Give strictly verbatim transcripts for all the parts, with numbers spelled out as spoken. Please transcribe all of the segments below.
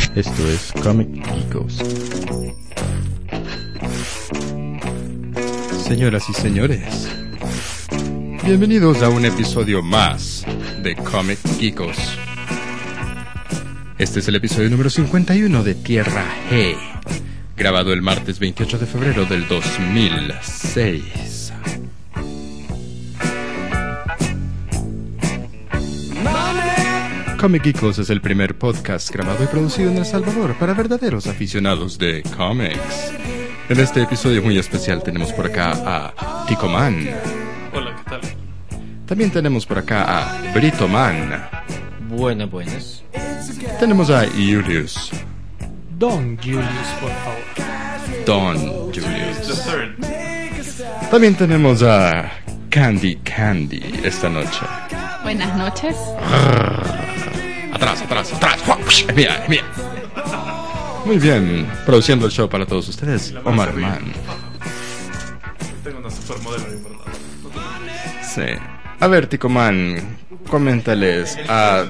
Esto es Comic Geekos. Señoras y señores, bienvenidos a un episodio más de Comic Geekos. Este es el episodio número cincuenta y uno de Tierra G, grabado el martes veintiocho de febrero del dos mil seis. Comic Geekos es el primer podcast grabado y producido en El Salvador para verdaderos aficionados de cómics. En este episodio muy especial tenemos por acá a Ticoman. Hola, ¿qué tal? También tenemos por acá a Britoman. Buenas, buenas. Tenemos a Julius. Don Julius, por favor. Don The Julius. third. También tenemos a Candy Candy esta noche. Buenas noches. Atrás, atrás, atrás. Es mía, es mía. Muy bien, produciendo el show para todos ustedes, La mano Omar se ríe. Man. Tengo una supermodelo ahí, ¿verdad? Sí. A ver, Ticoman, coméntales a...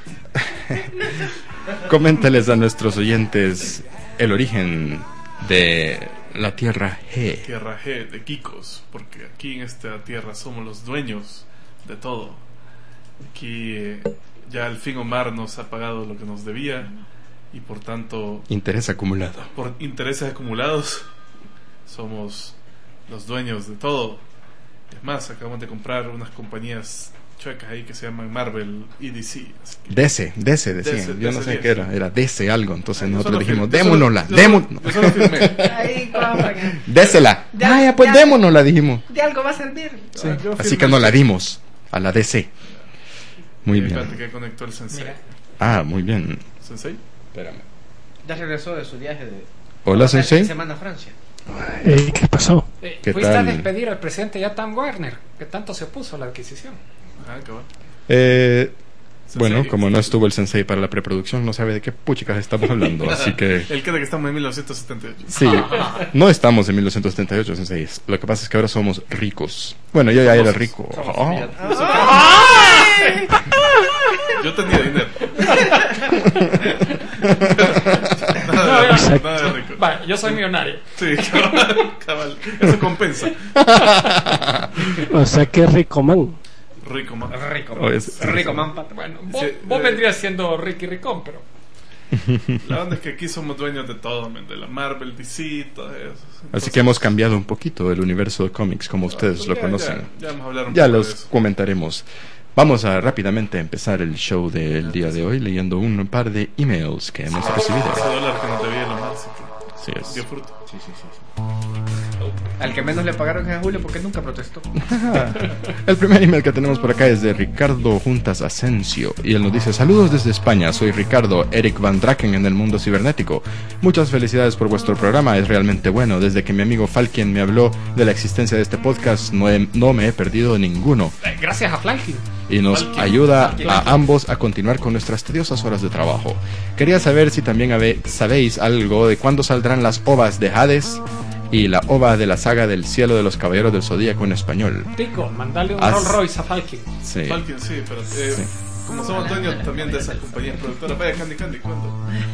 coméntales a nuestros oyentes el origen de la Tierra G. Tierra G de Kikos, porque aquí en esta tierra somos los dueños de todo. Aquí eh, ya al fin Omar nos ha pagado lo que nos debía y por tanto, Interés acumulado. por intereses acumulados, somos los dueños de todo. Es más, acabamos de comprar unas compañías chuecas ahí que se llaman Marvel y D C. Así que- D C, D C decían. D C, Yo no D C sé diez. qué era, era D C algo. Entonces Yo nosotros solo dijimos, fir- yo solo- démonosla, yo solo- démonos. Yo solo firmé. Ahí, compren. Désela. Ya, Ah, ya, pues ya. démonosla, dijimos. De algo va a servir. Sí. Ah, yo Así firmé que nos la el- dimos a la D C. Muy bien. Espérate que conectó el sensei. Mira. Ah, muy bien. ¿Sensei? Espérame. Ya regresó de su viaje de Hola, de Sensei. semana a Francia. Ey, ¿qué pasó? Eh, ¿Qué fuiste tal? a despedir al presidente ya Tam Warner, que tanto se opuso a la adquisición. Ah, cabal. Eh, Sensei. bueno, como no estuvo el sensei para la preproducción, no sabe de qué puchicas estamos hablando, así que... El que de que estamos en mil novecientos setenta y ocho. Sí, no estamos en mil novecientos setenta y ocho, sensei. Lo que pasa es que ahora somos ricos. Bueno, yo ya era rico. Oh. Yo tenía dinero. No, nada, exacto. nada de rico. Vale, yo soy millonario. Sí, cabal, cabal. Eso compensa. O sea que rico man. Rico, man. Rico, Oh, es- rico man pat- Bueno, vos, Sí, vos eh. vendrías siendo Ricky Ricón, pero La onda es que aquí somos dueños de todo, man, de la Marvel, D C, todo eso. Así Entonces, que hemos cambiado un poquito el universo de cómics, como ustedes pues lo ya, conocen. Ya, ya vamos a hablar un Ya poco de los eso. comentaremos. Vamos a rápidamente empezar el show del día de hoy leyendo un par de emails que hemos recibido. Ese dólar que nos debía lo más, así Así que es. dio fruto. Sí, sí, sí, sí. Al que menos le pagaron es a Julio porque nunca protestó. El primer email que tenemos por acá es de Ricardo Juntas Asensio y él nos dice: saludos desde España, soy Ricardo Eric Van Draken en el mundo cibernético. Muchas felicidades por vuestro programa, es realmente bueno. Desde que mi amigo Falken me habló de la existencia de este podcast no, he- no me he perdido ninguno eh, gracias a Flanking. y nos Falken. ayuda Falken. a ambos a continuar con nuestras tediosas horas de trabajo. Quería saber si también habe- sabéis algo de cuándo saldrán las ovas de Hades y la ova de la saga del cielo de los caballeros del zodíaco en español. Tico, mandale un Haz- Rolls Royce a Falking. Sí. Falcon, sí, pero eh, Sí. como somos dueños también de esas compañías productoras, vaya Candy Candy, ¿cuándo?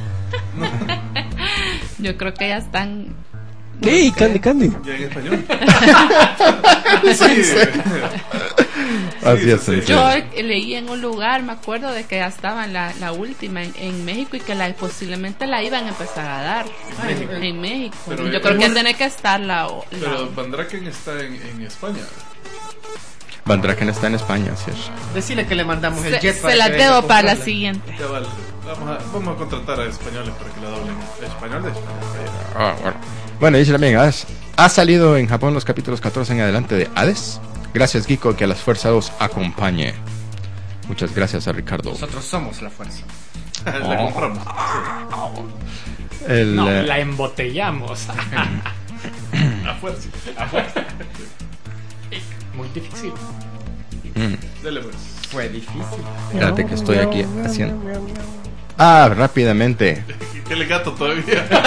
Yo creo que ya están. ¡Ey, Candy Candy! Ya en español. Sí, sí. Así es, sí, sí. Yo leí en un lugar, me acuerdo de que ya estaba la, la última en, en México y que la, posiblemente la iban a empezar a dar en México. Pero, Yo eh, creo que es- tiene que estar la. la Pero Van Draken está en, en España. Van Draken está en España, sí. Decirle que le mandamos el se, jet se para la que venga debo a para la comprarla. siguiente. Ya vale. Vamos a, vamos a contratar a españoles para que la doblen. Español de España. Ah, bueno. Bueno, dice también, ¿has- ¿ha salido en Japón los capítulos catorce en adelante de Hades? Gracias, Kiko, que a las fuerzas os acompañe. Muchas gracias a Ricardo. Nosotros somos la fuerza. La compramos. El, No, eh, la embotellamos. A fuerza. Muy difícil. mm, Dele pues. Fue difícil. espérate que estoy aquí haciendo. Ah, rápidamente. ¿Qué le gato todavía?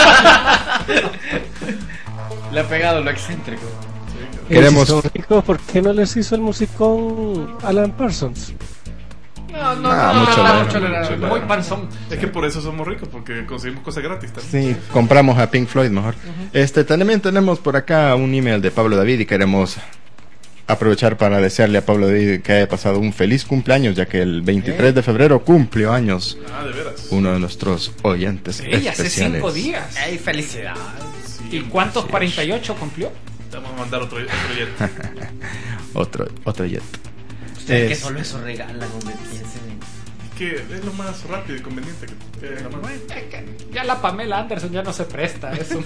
Le ha pegado lo excéntrico. Queremos- Eh, si son ricos, ¿por qué no les hizo el musicón Alan Parsons? No, no, Ah, no, mucho no, lero, mucho lero. mucho lero. Muy panzón. Es que por eso somos ricos, porque conseguimos cosas gratis también. Sí, compramos a Pink Floyd mejor. Este, también tenemos por acá un email de Pablo David y queremos aprovechar para desearle a Pablo David que haya pasado un feliz cumpleaños, ya que el veintitrés de febrero cumplió años Ah, de veras. uno de nuestros oyentes Sí, hace especiales. cinco días. ¡Ey, felicidades! Sí, ¿Y cuántos cuarenta y ocho cumplió? te vamos a mandar otro, otro jet. Otro, otro jet. Ustedes que Es- solo eso regalan, hombre, piensen. Que es lo más rápido y conveniente que que hay en la mano. Es que ya la Pamela Anderson ya no se presta a eso.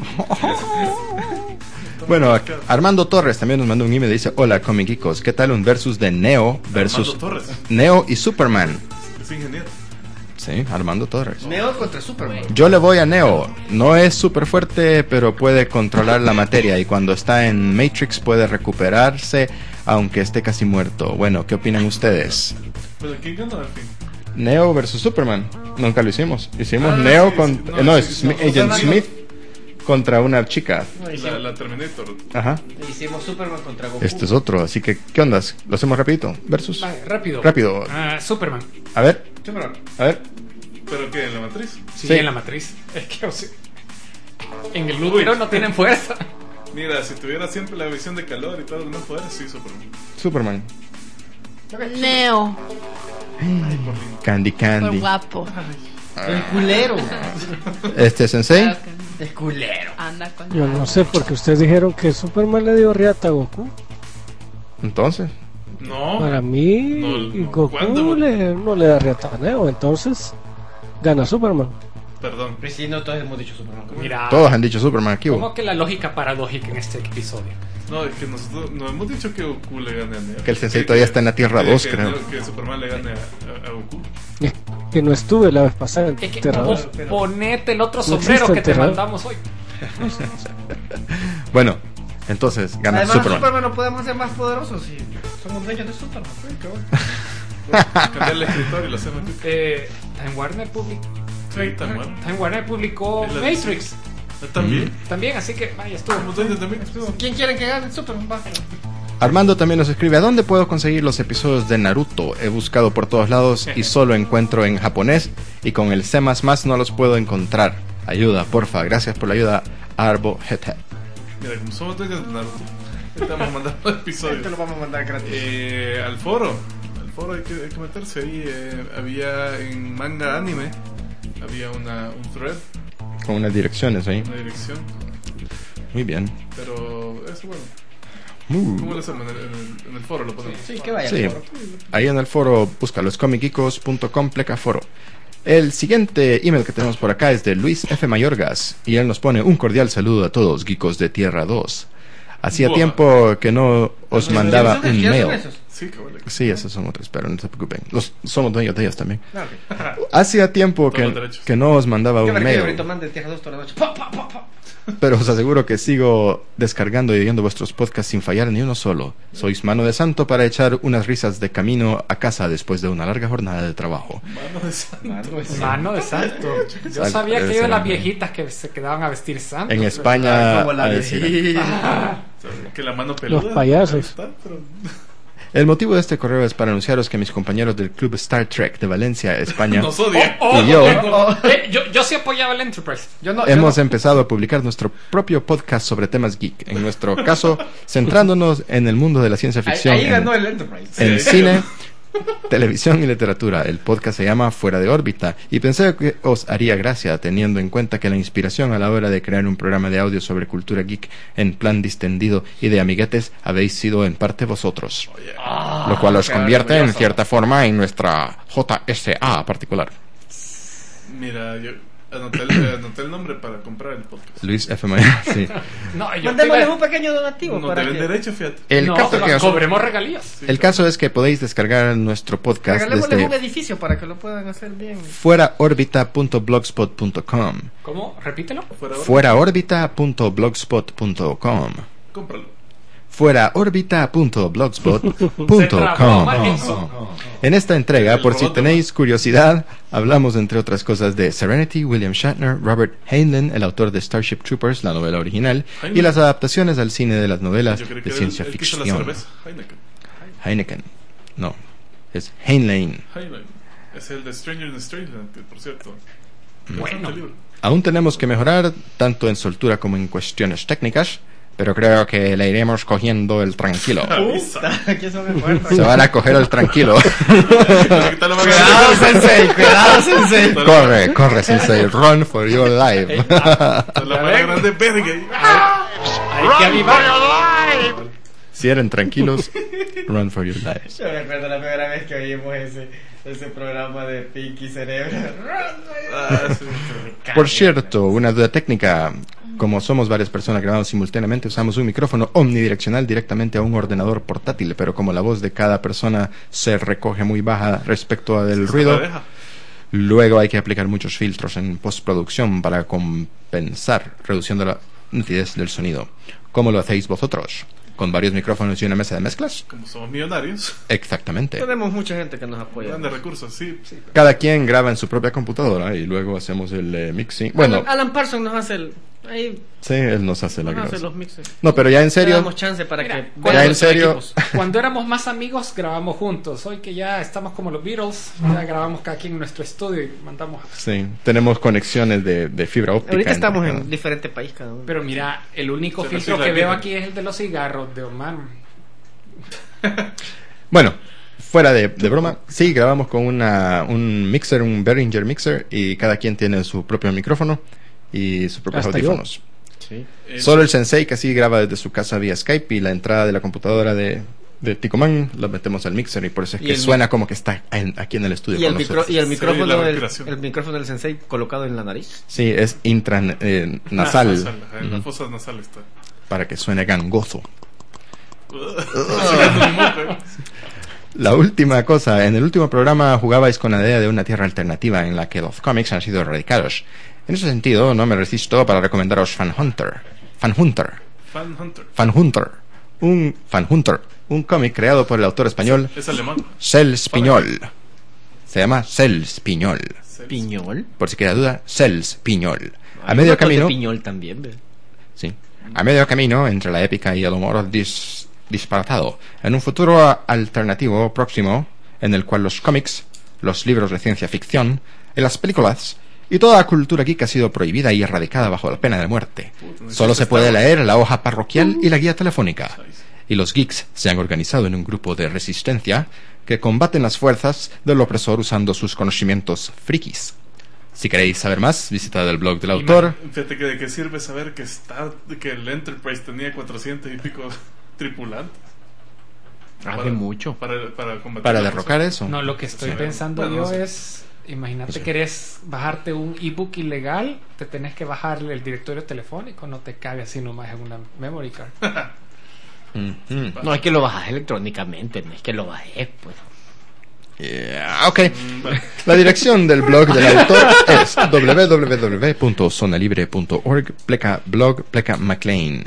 Bueno, ac- Armando Torres también nos mandó un email y dice: hola Comic Geekos, ¿qué tal un versus de Neo versus Armando Torres. Neo y Superman? Es ingeniero. Sí, Armando Torres. Neo contra Superman. Yo le voy a Neo. No es súper fuerte, pero puede controlar la materia y cuando está en Matrix puede recuperarse aunque esté casi muerto. Bueno, ¿qué opinan ustedes? Pero ¿quién ganó al fin? Neo versus Superman. Nunca lo hicimos. Hicimos Ah, Neo sí, con... sí, no, eh, no, sí, es sí, Smi- no, Agent no, Smith contra una chica. No, La, hicimos, la Terminator. Ajá. hicimos Superman contra Goku. Este es otro, así que, ¿qué ondas? ¿Lo hacemos rapidito? Versus. Vale, rápido. Rápido. Ah, Superman. A ver, Superman. a ver. ¿Pero qué? ¿En la matriz? Sí, Sí. en la matriz. Es que, o sea, en el útero no tienen fuerza. Mira, si tuviera siempre la visión de calor y todos los demás poderes, sí, Superman. Superman. Neo, Candy por Candy. guapo. El culero. Este Sensei. Claro que El culero. anda con Yo no sé, porque ustedes dijeron que Superman le dio riata a Goku. Entonces. No. Para mí, No, no. Goku ¿Cuándo? le, no le da riata a Neo, entonces gana Superman. Perdón. Pero sí, no todos hemos dicho Superman. Mira, Todos han dicho Superman aquí. ¿cómo que la lógica paradójica en este episodio? No, es que nosotros no hemos dicho que Goku le gane a Neo. Que el Sensei todavía está en la Tierra que- dos, que creo. Neo- Que Superman le gane a, a- a Goku. Eh, Que no estuve la vez pasada en Es que Tierra vos dos. ponete el otro No sombrero existe que te enterrado. mandamos hoy. Bueno, entonces gana Además, Superman. Superman no podemos ser más poderosos si somos dueños de Superman. Ay, qué bueno. Cambiar el escritor y lo hacemos tú. Eh, Time Warner publicó. Sí, tan bueno. Time Warner publicó Es la Matrix También. también, así que vaya, estuvo. Como tú dices también. ¿Quién quiere que gane Superman? Va. Armando también nos escribe: ¿a dónde puedo conseguir los episodios de Naruto? He buscado por todos lados y solo encuentro en japonés y con el C más más no los puedo encontrar. Ayuda, porfa. Gracias por la ayuda, Arbo Headhead. Mira, como somos dueños de Naruto, estamos mandando episodios. Te lo vamos a mandar gratis. Eh, al foro. Al foro hay que, hay que meterse ahí. Eh, había en manga anime. Había una, un thread, Con unas direcciones ahí. una dirección. Muy bien. Pero eso bueno. Uh. ¿Cómo lo hacemos? En el, en el, en el foro lo ponemos. Sí, que vaya. Sí, al foro. ahí en el foro, búscalo, es comic geekos punto com pleca foro. El siguiente email que tenemos por acá es de Luis F. Mayorgas y él nos pone: un cordial saludo a todos, geekos de Tierra dos. Hacía Buah. tiempo que no os ¿Quiénes mandaba son- un quiénes son mail. esos? Sí, cabrón. Sí, esos son otros, pero no se preocupen. Los, somos dueños de ellos también. Ah, ok. Hacía tiempo Todos los que, derechos. que no os mandaba Yo un me quedo mail, ahorita man de Tierra dos toda la noche. Pa, pa, pa, pa. pero os aseguro que sigo descargando y oyendo vuestros podcasts sin fallar ni uno solo. Sois mano de santo para echar unas risas de camino a casa después de una larga jornada de trabajo. Mano de santo. Mano de Mano de santo. Yo Sal- sabía que debe yo de ser las un- viejitas que se quedaban a vestir santos. En España, Como la a decir, viejita. O sea, que la mano peluda. Los payasos. ahí está, pero- el motivo de este correo es para anunciaros que mis compañeros del Club Star Trek de Valencia, España, Nos odia. Oh, y yo eh, yo, yo sí apoyaba el Enterprise. Yo no. yo hemos no. empezado a publicar nuestro propio podcast sobre temas geek. En nuestro caso, centrándonos en el mundo de la ciencia Ahí, ficción. ahí en- ganó el Enterprise. en Sí. cine, televisión y literatura. El podcast se llama Fuera de órbita y pensé que os haría gracia teniendo en cuenta que la inspiración a la hora de crear un programa de audio sobre cultura geek en plan distendido y de amiguetes habéis sido en parte vosotros, lo cual os qué convierte en orgulloso. cierta forma en nuestra J S A particular. Mira, yo anoté el, anoté el nombre para comprar el podcast. Luis F. Mayor, sí. No, yo te Mandémosle iba- un pequeño donativo No para te ven que... derecho, fíjate. El, no, caso que os- cobremos regalías. el caso es que podéis descargar nuestro podcast Regalémosle un desde edificio para que lo puedan hacer bien. fuera órbita punto blogspot punto com. ¿Cómo? Repítelo. Fuera ahora, fuera órbita punto blogspot punto com. cómpralo. fuera órbita punto blogspot Se punto trabó, com. Martinson. En esta entrega, El por si robot, tenéis curiosidad, hablamos entre otras cosas de Serenity, William Shatner, Robert Heinlein, el autor de Starship Troopers, la novela original, y Heinlein. las adaptaciones al cine de las novelas Yo creo de que era ciencia el, el que hizo la ficción. cerveza, Heineken. Heineken. No. es Heinlein. Heinlein. Es el de Stranger in Strangeland, que por cierto. Bueno. Libro. Aún tenemos que mejorar, tanto en soltura como en cuestiones técnicas, pero creo que le iremos cogiendo el tranquilo. Aquí son muy fuertes. Se van a coger el tranquilo. Cuidado, sensei, cuidado, sensei. Corre, corre, sensei. Run for your life. La mala grande verga. Hay que avivar. Si eran tranquilos, run for your lives. Yo me acuerdo la primera vez que oímos ese, ese programa de Pinky Cerebro. Ah, sí. Por cierto, una duda técnica. Como somos varias personas grabando simultáneamente, usamos un micrófono omnidireccional directamente a un ordenador portátil, pero como la voz de cada persona se recoge muy baja respecto al Sí, ruido, se la deja. luego hay que aplicar muchos filtros en postproducción para compensar, reduciendo la nitidez del sonido. ¿Cómo lo hacéis vosotros? ¿Con varios micrófonos y una mesa de mezclas? Como somos millonarios, Exactamente. Tenemos mucha gente que nos apoya. grandes recursos, sí. Cada quien graba en su propia computadora y luego hacemos el eh, mixing. Bueno, Alan, Alan Parsons nos hace el... Ahí sí, él nos hace la nos hace gracia. los mixes. No, pero ya en Le serio, damos chance para Mira, que ya vean en nuestros serio. equipos. Cuando éramos más amigos, grabamos juntos. Hoy que ya estamos como los Beatles, ya grabamos cada quien en nuestro estudio y mandamos. sí, tenemos conexiones de, de fibra óptica. Ahorita entre estamos cada- en diferente país cada uno. Pero mira, el único Se filtro recicla que veo bien. aquí es el de los cigarros de Omar. Bueno, fuera de, de broma, sí, grabamos con una, un mixer, un Behringer mixer, y cada quien tiene su propio micrófono y sus propios Hasta yo. audífonos. Sí. Eh, Solo el sensei que sí graba desde su casa vía Skype, y la entrada de la computadora de, de Ticoman la metemos al mixer, y por eso es Y que el suena como que está en- aquí en el estudio Y el, con micro, nosotros. y el Sí, micrófono la del, respiración. el micrófono del sensei colocado en la nariz. Sí, es intranasal, eh, ah, nasal, nasal, ajá, en la Ujú, fosa nasal está. para que suene gangoso. Sacando un moco, eh. La última cosa, en el último programa jugabais con la idea de una tierra alternativa en la que los cómics han sido erradicados. En ese sentido, no me resisto para recomendaros Fan Hunter. Fan Hunter. Fan Hunter. Fan Hunter. Un Fan Hunter. Un cómic creado por el autor español Es alemán. Cels Piñol. Se llama Cels Piñol. Piñol. Por si queda duda, Cels Piñol. A Hay medio un montón de camino. Piñol también, ¿ve? Sí. A medio camino entre la épica y el humor dis- disparatado. En un futuro a- alternativo próximo, en el cual los cómics, los libros de ciencia ficción, y las películas, y toda la cultura geek ha sido prohibida y erradicada bajo la pena de muerte. Puta, Solo se puede Star Wars. leer la hoja parroquial y la guía telefónica. Y los geeks se han organizado en un grupo de resistencia que combaten las fuerzas del opresor usando sus conocimientos frikis. Si queréis saber más, visitad el blog del autor. Fíjate que de qué sirve saber que Star, que el Enterprise tenía cuatrocientos y pico tripulantes. Hace mucho. Para, para combatir. Para la derrocar cosa. eso. No, lo que estoy Sí. pensando Bueno, yo no sé. es, imagínate Sí. querés bajarte un ebook ilegal, te tenés que bajar el directorio telefónico, no te cabe así nomás en una memory card. Ujú. No es que lo bajas electrónicamente, no es que lo bajes, pues. Yeah, ok. Mm, vale. La dirección del blog del autor es w w w punto zonalibre punto org pleca blog pleca McLean.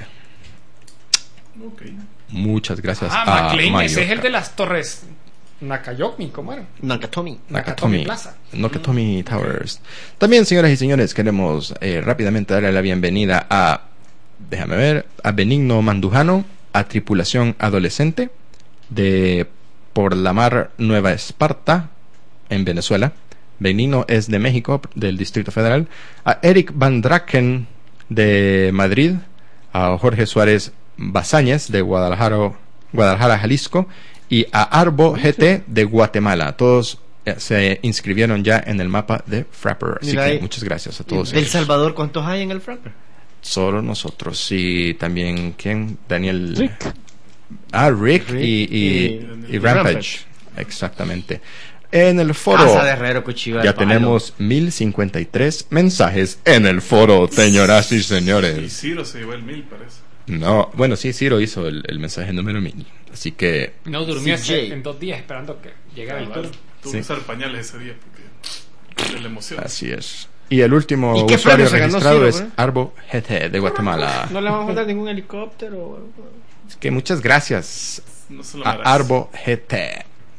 Ok. Muchas gracias Ah, a McLean, Mario. ese es el de las torres Nakayomi, ¿cómo era? Nakatomi. Nakatomi Plaza. Nakatomi Towers. También, señoras y señores, queremos eh, rápidamente darle la bienvenida a, déjame ver, a Benigno Mandujano, a Tripulación Adolescente de Por la Mar Nueva Esparta en Venezuela. Benigno es de México, del Distrito Federal. A Eric Van Draken de Madrid, a Jorge Suárez Bazáñez de Guadalajara, Guadalajara, Jalisco, y a Arbo G T de Guatemala. Todos eh, se inscribieron ya en el mapa de Frapper. Así Mira que ahí. muchas gracias a todos ¿Del ellos. Salvador cuántos hay en el Frapper? Solo nosotros. Y también, ¿quién? Daniel. Rick. Ah, Rick, Rick y, y, y- y y Rampage. Rampage. Exactamente. En el foro Casa de Herrero, Cuchillo al ya Palo. tenemos mil cincuenta y tres mensajes en el foro, señoras y Y señores. Ciro se llevó el mil, parece. No, bueno, sí, Ciro hizo el, el mensaje número mil. Así que No durmió C J. ese- en dos días esperando que llegara el Cabal. turno. Tuvo Sí. que usar pañales ese día porque de la emoción. así es. Y el último ¿Y qué usuario premio se ganó registrado Ciro, es eh? Arbo G T de Guatemala. No le vamos a dar ningún helicóptero o algo. Así que muchas gracias No se lo a merece. Arbo G T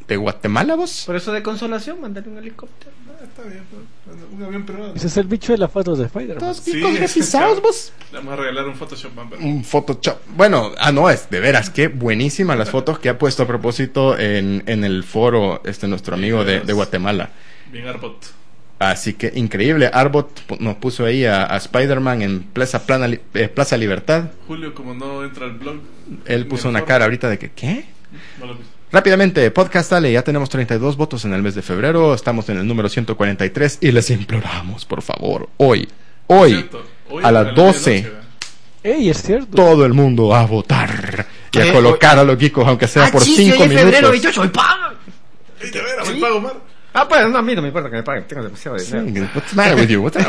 de Guatemala, vos. Por eso de consolación, mandale un helicóptero. Ah, está bien, pues, un avión privado. Ese es el bicho de las fotos de Spider-Man. Todos Sí, picos ese repisados, cabrón. vos. Le vamos a regalar un Photoshop Bumper. Un Photoshop. Bueno, ah, no, es de veras, qué buenísimas las fotos que ha puesto a propósito en, en el foro este nuestro amigo de, de Guatemala. Bien Arbot. Así que increíble. Arbot pu- nos puso ahí a, a Spider-Man en Plaza, Plana, Li- eh, Plaza Libertad. Julio, como no entra al blog. Él puso ni una al cara foro, ahorita de que, ¿qué? no lo vi. Rápidamente, Podcast Ale, ya tenemos treinta y dos votos en el mes de febrero, estamos en el número ciento cuarenta y tres y les imploramos, por favor, hoy, hoy, Cierto, hoy a las la doce, medianoche, ¿verdad? Ey, es cierto. todo el mundo a votar y a ¿Qué? colocar a los geekos, aunque sea Ah, por sí, cinco hoy es febrero minutos. veintiocho, ¡y paga! Ey, de veras, el pago, Mar. Ah, pues no, a mí no me importa que me paguen, tengo demasiado Sí, dinero. what's the matter with you? What's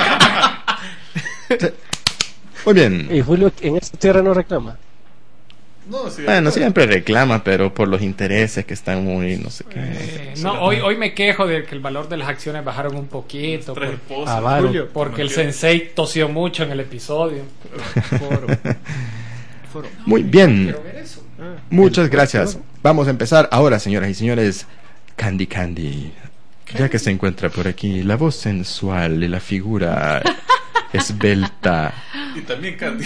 the- Muy bien. Y Julio en esta tierra no reclama. No, sí. Bueno, siempre reclama, pero por los intereses que están muy, no sé qué. Eh, no, hoy, hoy me quejo de que el valor de las acciones bajaron un poquito. Tres por- esposas. Ah, vale. Julio, porque el Como quiera. sensei tosió mucho en el episodio. Foro. Foro. Muy bien. Quiero ver eso. Ah. Muchas gracias. Vamos a empezar ahora, señoras y señores. Candy Candy. Ya que se encuentra por aquí la voz sensual y la figura esbelta. Y también Candy.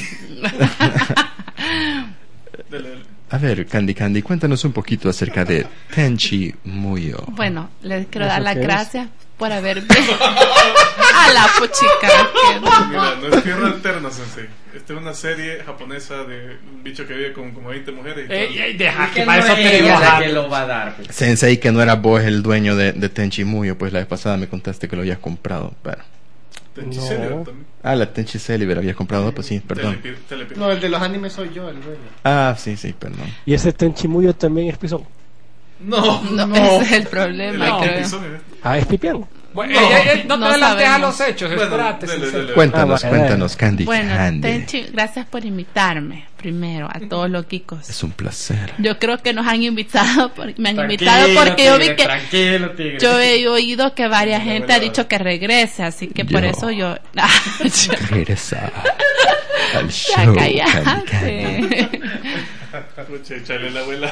Dale, dale. A ver, Candy Candy, cuéntanos un poquito acerca de Tenchi Muyo. Bueno, les quiero ¿Eso dar las qué es? gracias por haber visto. A la puchica. Mira, no es Tierra Alterna, Sensei. Esta es una serie japonesa de un bicho que vive con como veinte mujeres. Y Ey, todo. ey, deja ¿Y que qué para no eso es tenemos ella la a- que lo va a dar? Pues? Sensei, que no era vos el dueño de, de Tenchi Muyo, pues la vez pasada me contaste que lo habías comprado. Bueno. Tenchi No. Celiber también. Ah, la Tenchi Celiber habías comprado, pues sí, perdón. Telepir- telepir- No, el de los animes soy yo, el dueño. Ah, sí, sí, perdón. Y ese Tenchimuyo también es pisón. No, No, no. ese es el El problema, creo. pizón es este. Ah, es pipián. Bueno, No, ey, ey, ey, no, no te adelantes a sabemos. los hechos, Bueno, espérate. dale, sensei. dale. Cuéntanos, Ah, vale. cuéntanos, Candy Bueno, Candy. Tenchi, gracias por invitarme primero a todos los geekos. Es un placer. Yo creo que nos han invitado, por- me han Tranquilo, invitado porque yo vi tigre, que Tranquilo, tigre. yo he oído que varias No, gente ha bueno. dicho que regrese, así que por Yo. eso yo Regresa al ya show, Candy Candy. cállate. Pucha, échale la abuela.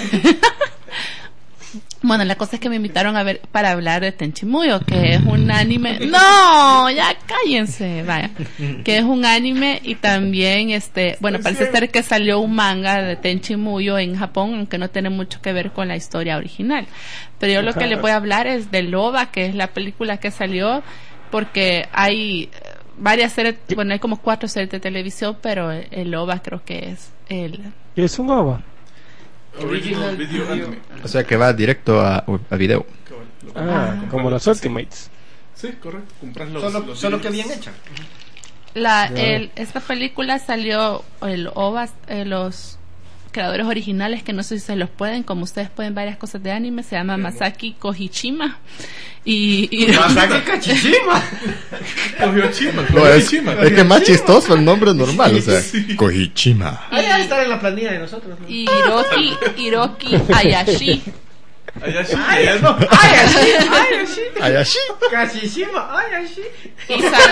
Bueno, la cosa es que me invitaron a ver para hablar de Tenchi Muyo, que es un anime. No, ya cállense, vaya. Que es un anime y también este, bueno, parece ser que salió un manga de Tenchi Muyo en Japón, aunque no tiene mucho que ver con la historia original. Pero yo lo que les voy a hablar es de Loba, que es la película que salió, porque hay eh, varias series, bueno, hay como cuatro series de televisión, pero el, el Loba creo que es el ¿Qué es un ova? Original Video Anime. O sea que va directo a, a video. Cabal, lo- Ah, Ah. como los Ultimates. Sí, correcto. Compras los. Solo, los solo que D V Ds. bien hecha. La, Ya. el, esta película salió, el O V A, eh, los creadores originales, que no sé si se los pueden, como ustedes pueden varias cosas de anime, se llama Masaki Kohichima. Y, y Masaki Kachichima. Cogió Chima, No, cogió es, Chima. es que es más chistoso el nombre normal, o sea, Sí. Kohichima. Ah, ya estar en la planilla de nosotros. ¿no? y Hiroki, Hiroki Ayashi. Allá sí, allá no. Ay, así, ay, así. Ayashi. Kachichima, ay, así. Y sal-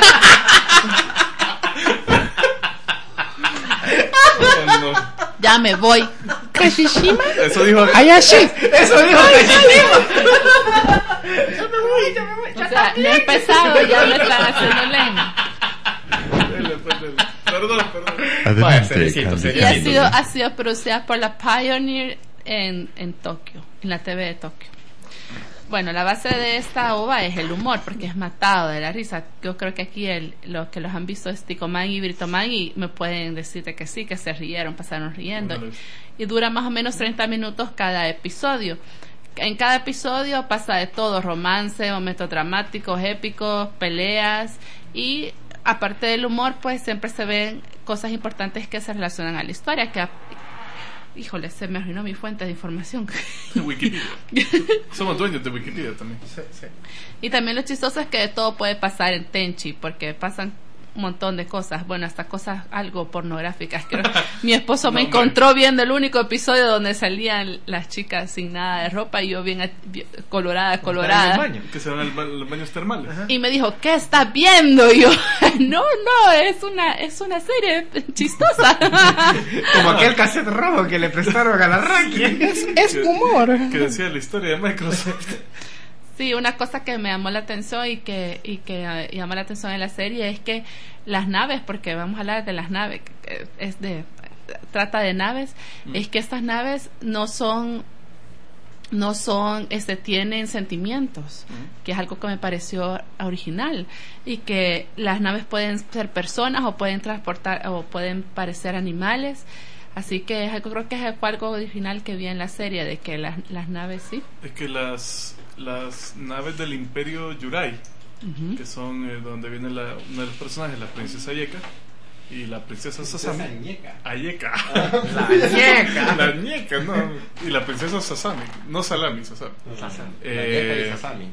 No, no. ya me voy. Kashishima. Eso dijo. Ayashi. Eso dijo Kachichima. Ya me voy, ya me voy. O sea, no he empezado, ya me están haciendo leña. Dale, pues, dale. Perdón, perdón. Adelante, Cerecito, Candy Y ha Candy. sido, ha sido producida por la Pioneer en, en Tokio, en la T V de Tokio. Bueno, la base de esta ova es el humor, porque es matado de la risa. Yo creo que aquí el, los que los han visto es Ticoman y Britoman y me pueden decir de que sí, que se rieron, pasaron riendo. No, no, no. Y dura más o menos treinta minutos cada episodio. En cada episodio pasa de todo: romance, momentos dramáticos, épicos, peleas, y aparte del humor, pues siempre se ven cosas importantes que se relacionan a la historia, que híjole, se me arruinó mi fuente de información. Wikipedia. Somos dueños de Wikipedia también. Y también lo chistoso es que de todo puede pasar en Tenchi, porque pasan un montón de cosas, bueno, hasta cosas algo pornográficas. Creo. Mi esposo me No, encontró hombre. viendo el único episodio donde salían las chicas sin nada de ropa y yo bien, bien colorada, colorada. Baño. Que se van al ba- los baños termales. Ajá. Y me dijo, ¿qué estás viendo? Y yo, no, no, es una, es una serie chistosa. Como aquel cassette rojo que le prestaron a la Raki. Es, es humor. Que decía la historia de Microsoft. Sí, una cosa que me llamó la atención y que y que eh, llama la atención en la serie es que las naves, porque vamos a hablar de las naves, que es de trata de naves, mm. es que estas naves no son no son este tienen sentimientos, mm. que es algo que me pareció original, y que las naves pueden ser personas o pueden transportar o pueden parecer animales. Así que es algo, creo que es algo original que vi en la serie, de que las, las naves sí. Es que las las naves del Imperio Yurai, Uh-huh. que son eh, donde viene la, una de los personajes, la princesa Ayeka y la princesa Sasami. Ayeka. La ñeca. La ñeca, no. Y la princesa Sasami, no Salami, Sasami. Sasami. Eh, La ñeca y Sasami.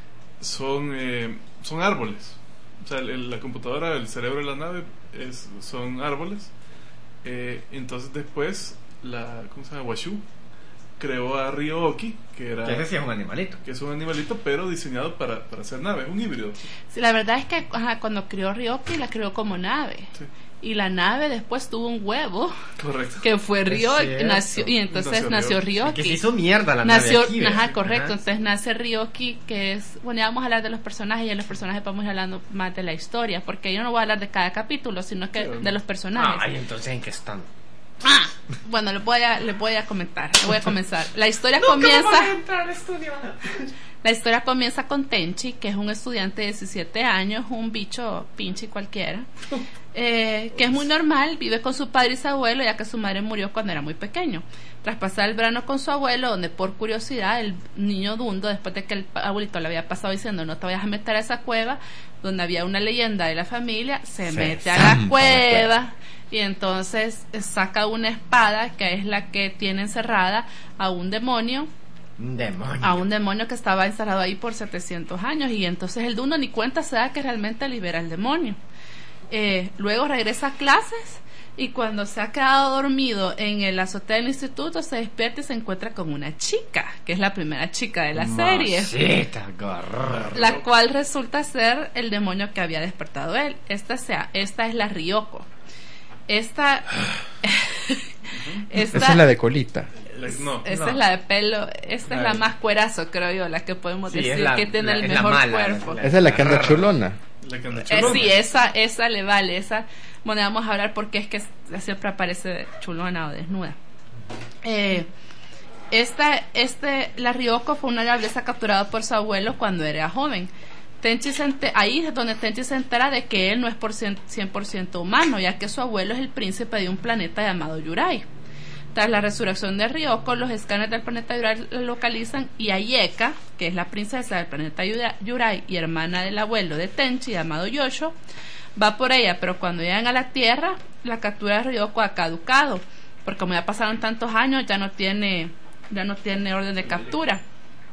Son eh, son árboles. O sea, el, la computadora, el cerebro de la nave es, son árboles. Eh, entonces después la ¿cómo se llama? Washu creó a Ryo-Oki, que era Que ese sí es un animalito. que es un animalito pero diseñado para, para hacer naves, un híbrido. Sí, la verdad es que ajá, cuando crió Ryoki la crió como nave. Sí. Y la nave después tuvo un huevo Correcto. que fue Ryoki, cierto. nació, y entonces Nació nació Ryoki. Ryoki. Que se hizo mierda la nació, nave aquí, ¿ves? ajá, correcto. Ajá. Entonces nace Ryoki, que es, bueno, ya vamos a hablar de los personajes y en los personajes vamos a ir hablando más de la historia, porque yo no voy a hablar de cada capítulo, sino que Sí, de los personajes. Ay, entonces ¿en qué están? Ah, bueno, les voy a, les voy a comentar, les voy a comenzar. La historia comienza. entrar al estudio. La historia comienza con Tenchi, que es un estudiante de diecisiete años, un bicho pinche cualquiera, eh, que es muy normal, vive con su padre y su abuelo, ya que su madre murió cuando era muy pequeño. Tras pasar el verano con su abuelo, donde por curiosidad el niño Dundo, después de que el abuelito le había pasado diciendo no te vayas a meter a esa cueva, donde había una leyenda de la familia, se, Se mete a zampa la la cueva. cueva. Y entonces eh, saca una espada, que es la que tiene encerrada a un demonio, Un demonio. a un demonio que estaba encerrado ahí por setecientos años, y entonces el Dundo ni cuenta se da que realmente libera al demonio. Eh, luego regresa a clases, y cuando se ha quedado dormido en el azotea del instituto, se despierta y se encuentra con una chica, que es la primera chica de la serie, Masita, gorro. la cual resulta ser el demonio que había despertado él. Esta, sea, esta es la Ryoko. Esta... esta Esa es la de colita. La- no, esta No. es la de pelo, esta es La la de- más cuerazo, creo yo, la que podemos Sí, es decir la- que tiene la- el es la mejor mala, cuerpo. la- Esa es la que anda chulona. la que anda Eh, chulona. sí, esa, esa le vale, esa, bueno, vamos a hablar porque es que siempre aparece chulona o desnuda. Eh, esta, este, la Ryoko fue una nobleza capturada por su abuelo cuando era joven. Tenchi se ente- ahí es donde Tenchi se entera de que él no es por cien por ciento humano, ya que su abuelo es el príncipe de un planeta llamado Yurai. Tras la resurrección de Ryoko, los escáneres del planeta Yurai la localizan, y Ayeka, que es la princesa del planeta Yura- Yurai y hermana del abuelo de Tenchi llamado Yosho, va por ella, pero cuando llegan a la Tierra, la captura de Ryoko ha caducado, porque como ya pasaron tantos años, ya no tiene, ya no tiene orden de captura.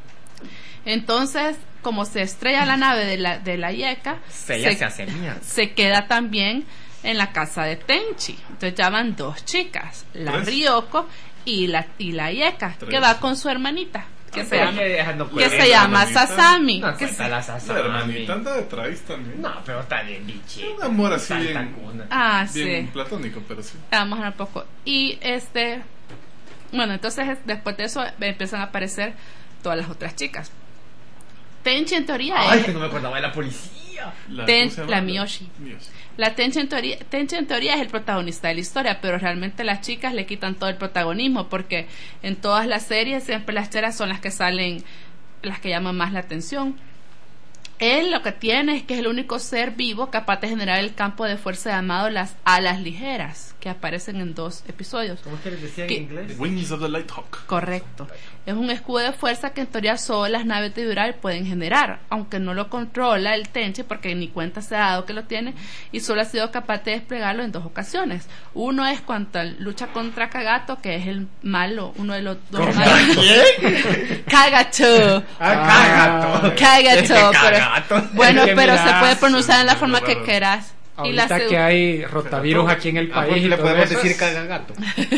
Entonces, como se estrella la nave de la, de la Ayeka, Se, ya se hace mierda. se queda también en la casa de Tenchi. Entonces ya van dos chicas, la Tres. Ryoko y la y la Ayeka, Tres. que va con su hermanita, que se llama, No que puede. se llama hermanita. Sasami. No que cuenta se- la La Sasami. hermanita anda detrás también. No, pero está bien bichito. Un amor así Salta bien- cuna. ah, Bien sí. platónico, pero sí. Vamos a hablar un poco. Y este, bueno, entonces es- después de eso empiezan a aparecer todas las otras chicas. Tenchi en teoría Ay, es que no me acordaba de la policía. La, Ten- ¿cómo se llama? la Miyoshi. Miyoshi. La Tenchi en, teoría, Tenchi en teoría es el protagonista de la historia, pero realmente las chicas le quitan todo el protagonismo, porque en todas las series siempre las cheras son las que salen, las que llaman más la atención. Él lo que tiene es que es el único ser vivo capaz de generar el campo de fuerza llamado las alas ligeras, que aparecen en dos episodios. ¿Cómo es que les decía en ¿Qué? inglés? The Wings of the Lighthawk. Correcto. Es un escudo de fuerza que en teoría solo las naves de Yurai pueden generar, aunque no lo controla el Tenchi porque ni cuenta se ha dado que lo tiene, y solo ha sido capaz de desplegarlo en dos ocasiones. Uno es cuando lucha contra Kagato, que es el malo, uno de los dos malos. ¿Quién? Kagato. Ah, cagato. Kagato, Ese pero- cagato. Bueno, Qué pero se mirazo. puede pronunciar en la forma que Raro. quieras. Y la Ahorita seg- que hay rotavirus aquí en el Ah, país pues y le todo podemos eso decir es- cagagato.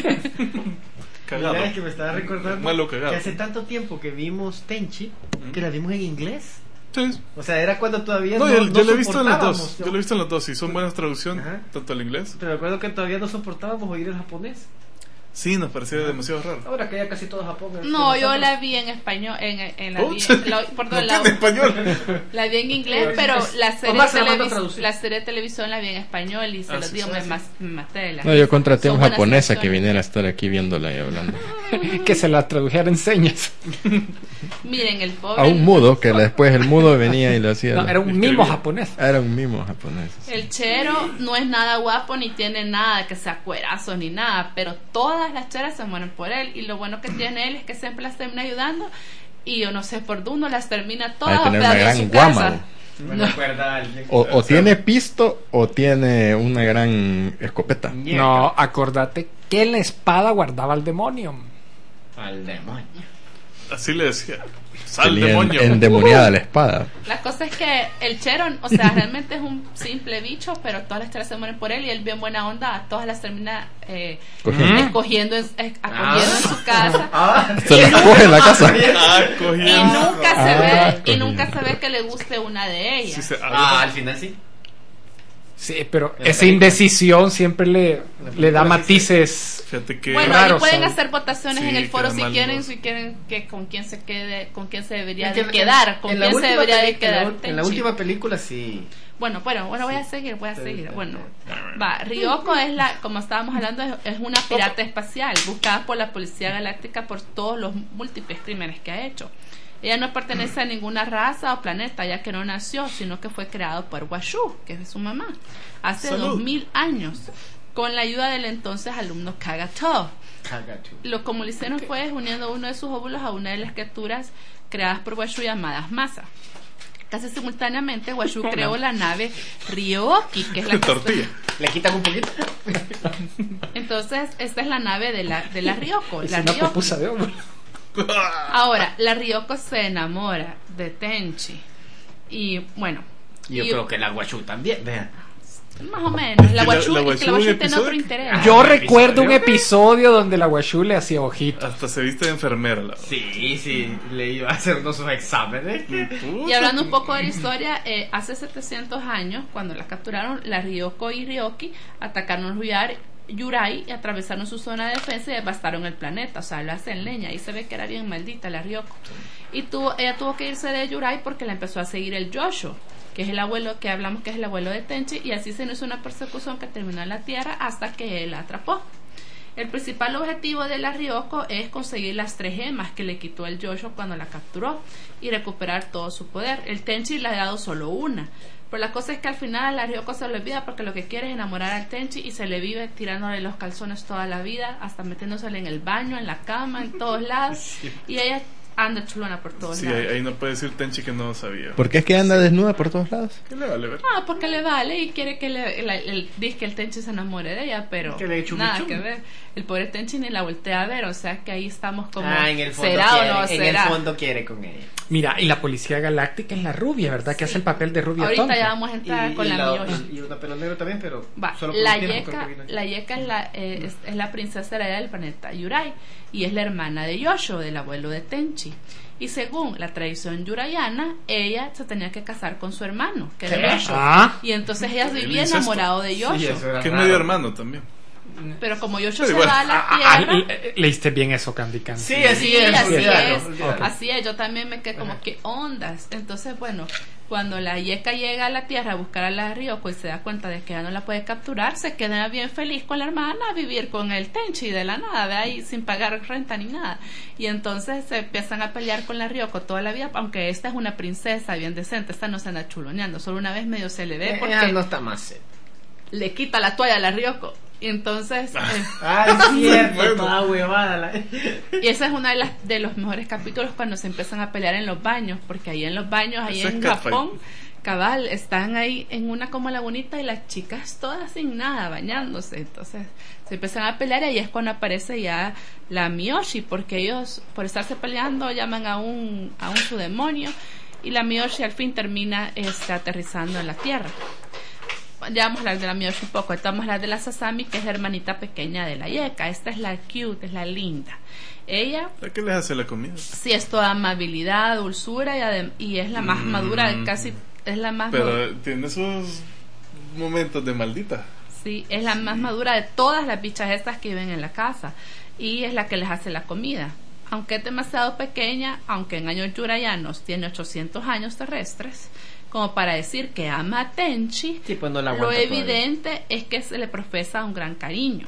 Cagado. Mira, es que me estaba recordando Malo cagado. que hace tanto tiempo que vimos Tenchi, que la vimos en inglés. Sí. O sea, era cuando todavía No, no, yo, no yo lo he visto en las soportábamos. dos. Yo lo he visto en las dos y son buenas traducciones, Ajá. tanto al inglés. Pero recuerdo que todavía no soportábamos oír el japonés. Sí, nos parecía demasiado raro. Ahora que ya casi todo Japón. es No, de yo nosotros. la vi en español, en, en la, vi, Ups. la, perdón, No la, tiene español. la vi en inglés, Pero pero es- la serie, Omar se de la manda a televis- traducir. la serie de televisión la vi en español y se Ah, los sí, digo, sí, me, sí. mas- me maté de la No, yo contraté a un Son buenas japonesa que traducciones. viniera a estar aquí viéndola y hablando. que se la tradujera en señas. Miren, el pobre... A un mudo, que después el mudo venía y le hacía. No, la- era un Escribía. mimo japonés. Era un mimo japonés. El chero no es nada guapo ni tiene nada que sea cuerazo ni nada, pero todas las cheras se mueren por él y lo bueno que tiene él es que siempre las termina ayudando y yo no sé por dónde uno las termina todas Hay que tener una hospedando en gran su casa. guama. Me recuerda a alguien. O, o tiene pisto o tiene una gran escopeta. No, acordate que en la espada guardaba al demonio. Al demonio. Así le decía. Sal, Tenía demonio. en- endemoniada la espada. La cosa es que el chero, o sea, realmente es un simple bicho, pero todas las cheras se mueren por él y él bien buena onda, a todas las termina eh, Cogiendo. escogiendo, en, eh, acogiendo en su casa. Ah, Se las coge en la casa. Ah, Y cogiendo. nunca se Ah, ve y cogiendo. nunca se ve que le guste una de ellas. Sí, se- ah, al final sí. Sí, pero En la esa película. indecisión siempre le, la le da película sí matices. Fíjate que. Bueno, raro, y pueden ¿sabes? hacer votaciones Sí, en el foro queda si mal, quieren, ¿no? si quieren que con quién se quede, con quién se debería Es que de en- quedar, con en la quién se última debería de peli- en la quedar. ul- En la Tenchi. última película sí. Bueno, bueno, bueno, voy a seguir, voy a Sí, seguir. sí, Bueno, sí. va, Ryoko es la, como estábamos hablando, es, es una pirata espacial buscada por la Policía Galáctica por todos los múltiples crímenes que ha hecho. Ella no pertenece a ninguna raza o planeta, ya que no nació, sino que fue creado por Washu, que es su mamá, hace Salud. dos mil años, con la ayuda del entonces alumno Kagato. Cagacho. Lo como lo hicieron fue uniendo uno de sus óvulos a una de las criaturas creadas por Washu llamadas Masa. Casi simultáneamente, Washu creó la nave Ryoki, que es la que Tortilla. Le quitan un poquito. Entonces, esta es la nave de la, de la Ryoko. Es La una Ryoko. pupusa de hombre. Ahora, la Ryoko se enamora de Tenchi. Y bueno, Yo y- creo que la Guachu también. Vean. más o menos. La La- Washu, la es que Washu la un Washu tiene episodio- otro interés. Yo ¿un recuerdo un episodio? episodio donde la Washu le hacía ojitos. Hasta se viste de enfermera. La... Sí, sí. Le iba a hacer unos sus exámenes. Y hablando un poco de la historia, eh, hace setecientos años, cuando la capturaron, la Ryoko y Ryoki atacaron Yuyar- Yurai y atravesaron su zona de defensa y devastaron el planeta. O sea, lo hacen leña. Y se ve que era bien maldita la Ryoko. Y tuvo, ella tuvo que irse de Yurai porque la empezó a seguir el Yosho, que es el abuelo, que hablamos que es el abuelo de Tenchi, y así se nos hizo una persecución que terminó en la Tierra hasta que él la atrapó. El principal objetivo de la Ryoko es conseguir las tres gemas que le quitó el Yosho cuando la capturó y recuperar todo su poder. El Tenchi le ha dado solo una, pero la cosa es que al final la Ryoko se lo olvida porque lo que quiere es enamorar al Tenchi y se le vive tirándole los calzones toda la vida, hasta metiéndosele en el baño, en la cama, en todos lados, y ella anda chulona por todos Sí, lados. ahí, ahí no puede decir Tenchi que no sabía. ¿Por qué es que anda desnuda por todos lados? ¿Qué le vale ver? Ah, porque le vale y quiere que le, la- el, dice que el Tenchi se enamore de ella, pero Que le chumi nada chumi. que ver. El pobre Tenchi ni la voltea a ver, o sea que ahí estamos como, Ah, en el fondo ¿será quiere, o no en será? el fondo quiere con ella. Mira, y la Policía Galáctica es la rubia, ¿verdad? Que hace el papel de rubia Ahorita tonta. ya vamos a entrar Y, con y la, la, Miyoshi. y una pelo negro también, pero Va, solo por la un tiempo creo Yeka, que vino aquí. la Yeka es la, eh, es, es la princesa heredera del planeta Yurai y es la hermana de Yosho, del abuelo de Tenchi. Y según la tradición yurayana, ella se tenía que casar con su hermano, que era Yosho. Ah. Y entonces ella El vivía incesto. enamorado de Yosho. Sí, eso era Que es raro. medio hermano también. Pero como Yosho Pero se igual. va a la Ah, tierra... le- leíste bien eso, Candy Candy. Sí, así Sí, es. así olvídalo, es, olvídalo. así es, yo también me quedé como que ondas. Entonces, bueno, cuando la Yeka llega a la tierra a buscar a la Ryoko y se da cuenta de que ya no la puede capturar, se queda bien feliz con la hermana a vivir con el Tenchi de la nada, de ahí sin pagar renta ni nada. Y entonces se empiezan a pelear con la Ryoko toda la vida, aunque esta es una princesa bien decente, esta no se anda chuloneando, solo una vez medio se le ve porque Ella no está más set. le quita la toalla a la Ryoko. Y entonces... eh, Ah, es cierto, Bueno. toda huevada. La... Y ese es uno de, las, de los mejores capítulos cuando se empiezan a pelear en los baños, porque ahí en los baños, ahí Eso es en catfight. Japón, cabal, están ahí en una como lagunita y las chicas todas sin nada, bañándose. Entonces se empiezan a pelear y ahí es cuando aparece ya la Miyoshi, porque ellos, por estarse peleando, llaman a un, a un su demonio y la Miyoshi al fin termina este, aterrizando en la tierra. ya vamos a hablar de la Miyoshi un poco. Ahorita vamos a hablar de la Sasami, que es la hermanita pequeña de la Yeka. Esta es la cute, es la linda. Ella, ¿a qué les hace la comida? sí, es toda amabilidad, dulzura y, adem- y es la más Mm. madura, casi es la más madura. Pero tiene esos momentos de maldita. Sí, es la más madura de todas las bichas estas que viven en la casa y es la que les hace la comida. Aunque es demasiado pequeña, aunque en años yurayanos tiene ochocientos años terrestres, como para decir que ama a Tenchi, Sí, pues no la lo aguanta evidente es que se le profesa un gran cariño.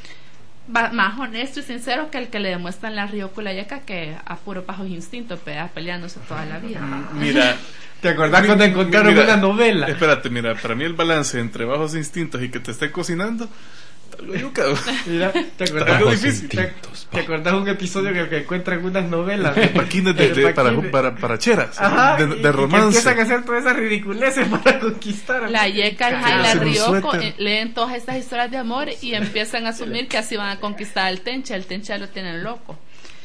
Va- más honesto y sincero que el que le demuestran la Ryoko y la Yeka, que a puro bajos instintos peda peleándose toda la vida. Mira, ¿Te acordás Mi- cuando encontraron mira, una novela? Espérate, mira, para mí el balance entre bajos instintos y que te esté cocinando, algo yuca. Mira, ¿te acordás? Algo Bajos difícil. ¿Te, instintos, te acordás un episodio en el que encuentran unas novelas? Paquines de, de- para, Paquines. para, para cheras, Ajá, de, y- de y que romance. empiezan a hacer todas esas ridiculeces para conquistar. a La Yeka, el Jai y la Hacer un Ryoko suéter. eh, leen todas estas historias de amor y empiezan a asumir que así van a conquistar al Tenchi. El Tenchi ya lo tienen loco.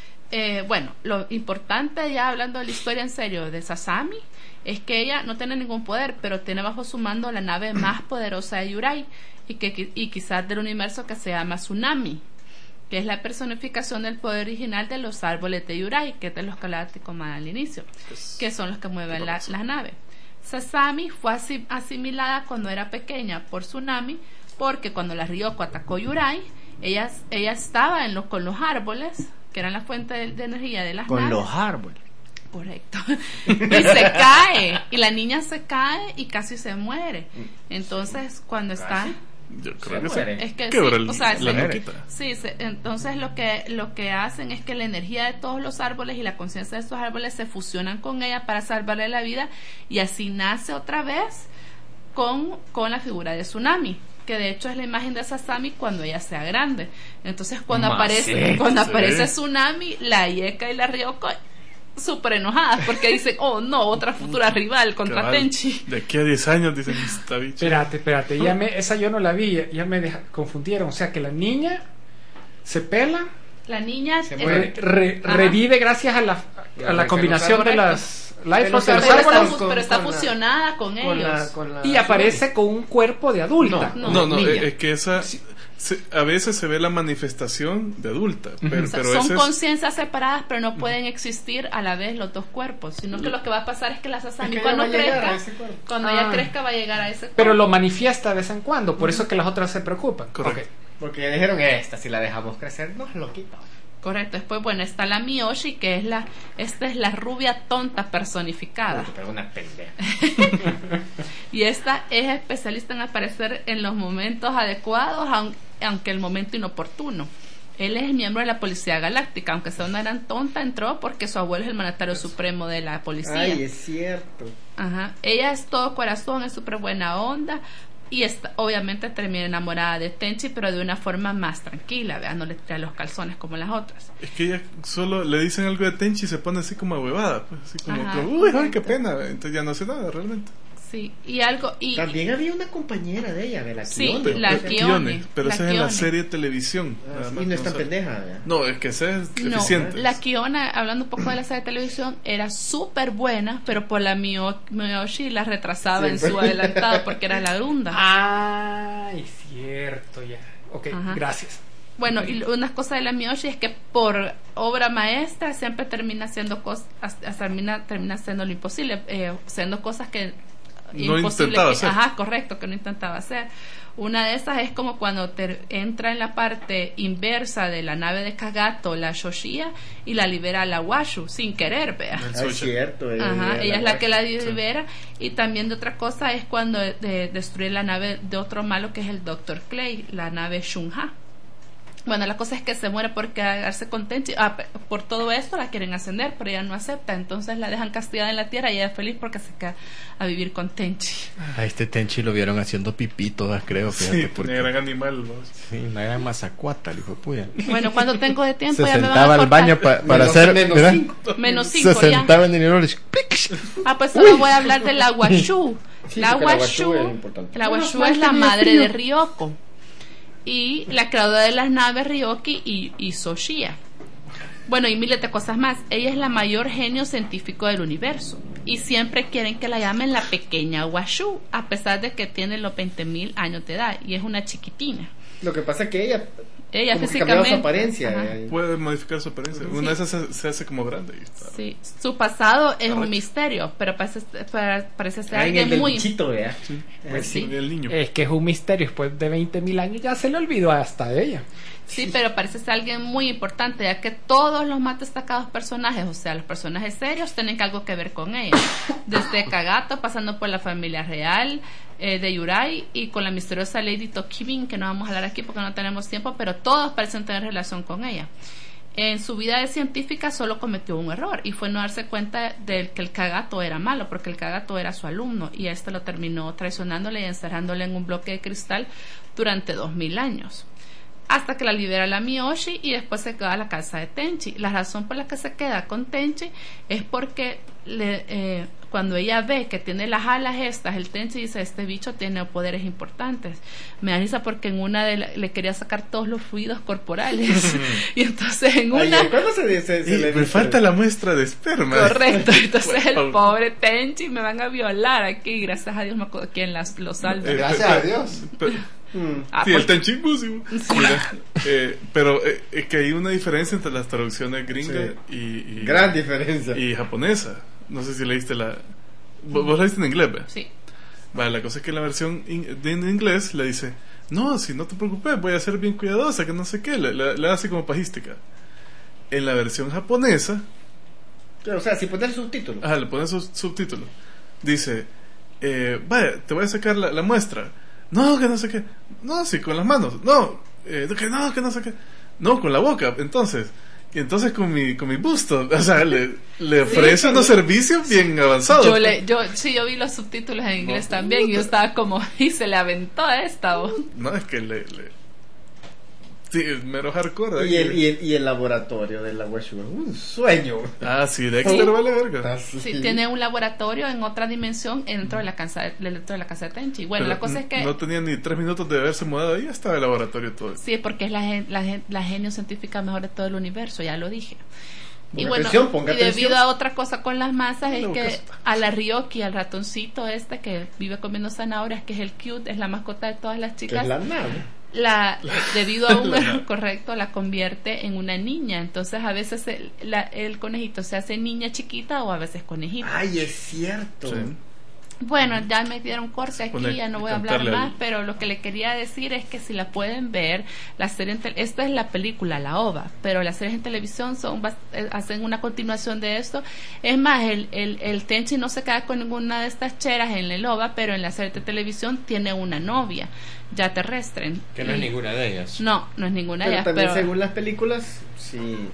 Eh, bueno, lo importante, ya hablando de la historia en serio de Sasami, es que ella no tiene ningún poder, pero tiene bajo su mando la nave más poderosa de Yurai y que y quizás del universo, que se llama Tsunami, que es la personificación del poder original de los árboles de Yurai, que es de los que hablaba Ticoma al inicio, que son los que mueven la, la nave. Sasami fue asim- asimilada cuando era pequeña por Tsunami, porque cuando la Ryoko atacó Yurai, ella, ella estaba en los, con los árboles, que eran la fuente de, de energía de las Con naves. los árboles. Correcto. Y se cae. Y la niña se cae y casi se muere. Entonces, cuando está... Yo creo Se que muere. se Es que quebra sí, el- o sea, la se- nuquita. sí, se- entonces lo que lo que hacen es que la energía de todos los árboles y la conciencia de estos árboles se fusionan con ella para salvarle la vida y así nace otra vez con, con la figura de Tsunami, que de hecho es la imagen de Sasami cuando ella sea grande. Entonces cuando Ma, aparece sí, cuando sí. aparece Tsunami, la Yeka y la Ryoko súper enojadas porque dicen, oh no, otra futura rival contra Cabal, Tenchi. de aquí a diez años dicen esta bicha. Espérate, espérate, ya me, esa yo no la vi, ya, ya me deja- confundieron. O sea que la niña se pela, La niña Se eh, muere. re- re- Ajá. revive gracias a la, a la que combinación los de árboles- las life de los force de los pero, está, árboles fu- con- pero está con la- fusionada con, Con ellos. la, con la y aparece con un cuerpo de adulta. No, No, no, niña. es es que esa se- a veces se ve la manifestación de adulta, pero, O sea, pero son ese es- conciencias separadas, pero no pueden existir a la vez los dos cuerpos, sino que lo que va a pasar es que la Sasami Es que cuando ella va a llegar crezca, a ese cuerpo. cuando Ah. ella crezca va a llegar a ese cuerpo. Pero lo manifiesta de vez en cuando, por eso es que las otras se preocupan. Correcto. Ok. Porque ya dijeron, esta si la dejamos crecer, nos lo quita. Correcto. Después, bueno, está la Miyoshi, que es la, esta es la rubia tonta personificada. Pero una pendeja. Y esta es especialista en aparecer en los momentos adecuados, aun- aunque el momento inoportuno. Él es miembro de la Policía Galáctica, aunque sea una gran tonta, entró porque su abuelo es el mandatario supremo de la policía. Ay, es cierto. Ajá. Ella es todo corazón, es súper buena onda y está, obviamente termina enamorada de Tenchi, pero de una forma más tranquila, ¿verdad? No le tira los calzones como las otras. es que ella solo le dicen algo de Tenchi y se pone así como huevada, pues, así como Ajá, que, uy, ay, correcto. qué pena, entonces ya no hace nada realmente. Sí, y algo... y También había una compañera de ella, de la Sí, Kione. Pero, la pero, Kione, Kione, pero la esa es en la Kione. serie de televisión. Ah, nada sí, más, y no es tan sé. pendeja. ¿verdad? No, es que esa es No, deficiente. la Kiona, hablando un poco de la serie de televisión, era súper buena, pero por la Miyo- Miyoshi la retrasaba en Siempre. su adelantado porque era la grunda. Ay, cierto, ya. Ok, Ajá. gracias. Bueno, y una cosa de la Miyoshi es que por obra maestra siempre termina haciendo cosas, termina, termina haciendo lo imposible, eh, haciendo cosas que No imposible intentaba que- hacer. Ajá, correcto, que no intentaba hacer. Una de esas es como cuando te entra en la parte inversa de la nave de Kagato, la Shoshiya, y la libera a la Washu, sin querer, vea. El Ah, es Socha. cierto. Ajá, ella es la que la Sí. libera. Y también de otra cosa es cuando de, destruye la nave de otro malo que es el doctor Clay, la nave Shunha. Bueno, la cosa es que se muere por quedarse con Tenchi. Ah, pe- por todo esto la quieren ascender, pero ella no acepta. Entonces la dejan castigada en la tierra y ella es feliz porque se queda a vivir con Tenchi. A este Tenchi lo vieron haciendo pipí todas, creo. Fíjate, Sí, porque... porque... gran animal, ¿no? Sí, una gran mazacuata, el hijo de puya. Bueno, cuando tengo de tiempo Se ya me van a sentaba al cortar. baño pa- para Menos- hacer... menos ¿verdad? cinco. Menos Se cinco ya. sentaba en el inodoro y... ¡pic! Ah, pues solo voy a hablar del Aguashu. Sí, la porque la Aguashu, Aguashu es importante. la Aguashu es la madre de Ryoko y la creadora de las naves Ryoki y, y Soshia. Bueno, y miles de cosas más. Ella es la mayor genio científico del universo y siempre quieren que la llamen la pequeña Washu, a pesar de que tiene los veinte mil años de edad y es una chiquitina. Lo que pasa es que ella, Ella como que físicamente cambiaba su apariencia. Ajá. eh. Puede modificar su apariencia. Una de esas se, se hace como grande. Y está. Sí, su pasado es un Correcto. misterio, pero parece, para- parece ser Ah, en el alguien del muy... bichito, vea. Sí. Pues sí. El niño. Es que es un misterio. Después de veinte mil años ya se le olvidó hasta de ella. Sí, pero parece ser alguien muy importante, ya que todos los más destacados personajes, o sea, los personajes serios, tienen algo que ver con ella. Desde Kagato, pasando por la familia real eh, de Yurai y con la misteriosa Lady Tokibin, que no vamos a hablar aquí porque no tenemos tiempo, pero todos parecen tener relación con ella. En su vida de científica solo cometió un error y fue no darse cuenta de que el Kagato era malo, porque el Kagato era su alumno y este lo terminó traicionándole y encerrándole en un bloque de cristal durante dos mil años. Hasta que la libera la Miyoshi y después se queda a la casa de Tenchi. La razón por la que se queda con Tenchi es porque le, eh, cuando ella ve que tiene las alas estas, el Tenchi dice, este bicho tiene poderes importantes. Me da risa porque en una de la- le quería sacar todos los fluidos corporales. Y entonces en Ay, una... ¿cuándo se, se, se Y le me dice? falta la muestra de esperma. Correcto, entonces el Wow. pobre Tenchi me van a violar aquí. Gracias a Dios me acuerdo quién las, lo salva. Eh, Gracias pe- a Dios. pe- Mm. Ah, sí, pues- el Tenchimbusimo. Mira, eh, pero eh, es que hay una diferencia entre las traducciones gringas y, y, Gran diferencia. y japonesa. No sé si leíste la. ¿Vos, vos la leíste en inglés? ¿ve? Sí. Vale, la cosa es que la versión in- de, en inglés le dice: no, si no te preocupes, voy a ser bien cuidadosa, que no sé qué. Le, le, le da así como pajística. En la versión japonesa, Pero, o sea, si pones subtítulos. ajá, le ponen sus subtítulos. Dice: eh, vaya, te voy a sacar la, la muestra. No, que no sé qué. No, sí, con las manos. No, eh, que no, que no sé qué. No, con la boca. Entonces, y entonces con mi, con mi busto. O sea, le, le ofrece unos servicios bien avanzados. Yo le, yo, sí, yo vi los subtítulos en inglés No, también y yo puta. estaba como, y se le aventó a esta. ¿O? No, es que le. le sí, es mero hardcore. Y ahí. el, y, el, y el laboratorio de la Washu, un sueño. Ah, sí, Dexter Sí. vale verga. Sí, tiene un laboratorio en otra dimensión dentro de la casa de, dentro de la casa de Tenchi. Bueno, Pero la cosa es que no tenía ni tres minutos de haberse mudado ahí, ya estaba el laboratorio todo. sí, porque es la, gen- la, gen- la genio científica mejor de todo el universo, ya lo dije. Y Ponga bueno, atención, ponga y debido atención. a otra cosa con las masas es No, que que- a la Ryoki, al ratoncito este que vive comiendo zanahorias, que es el cute, es la mascota de todas las Que chicas, es la nave. la, debido a un La- error correcto, la convierte en una niña. Entonces a veces el, la- el conejito se hace niña chiquita o a veces conejito. Ay, es cierto. Sí. Bueno, ya me dieron corte aquí, Pone- ya no voy a hablar cantarle más, al- pero lo que le quería decir es que si la pueden ver, la serie en tel- esta es la película, la ova, pero las series en televisión son bas- eh, hacen una continuación de esto. Es más, el, el, el Tenchi no se queda con ninguna de estas cheras en el ova, pero en la serie de televisión tiene una novia ya terrestre. Que no es Y- ninguna de ellas. No, no es ninguna de Pero ellas, también pero según las películas, sí.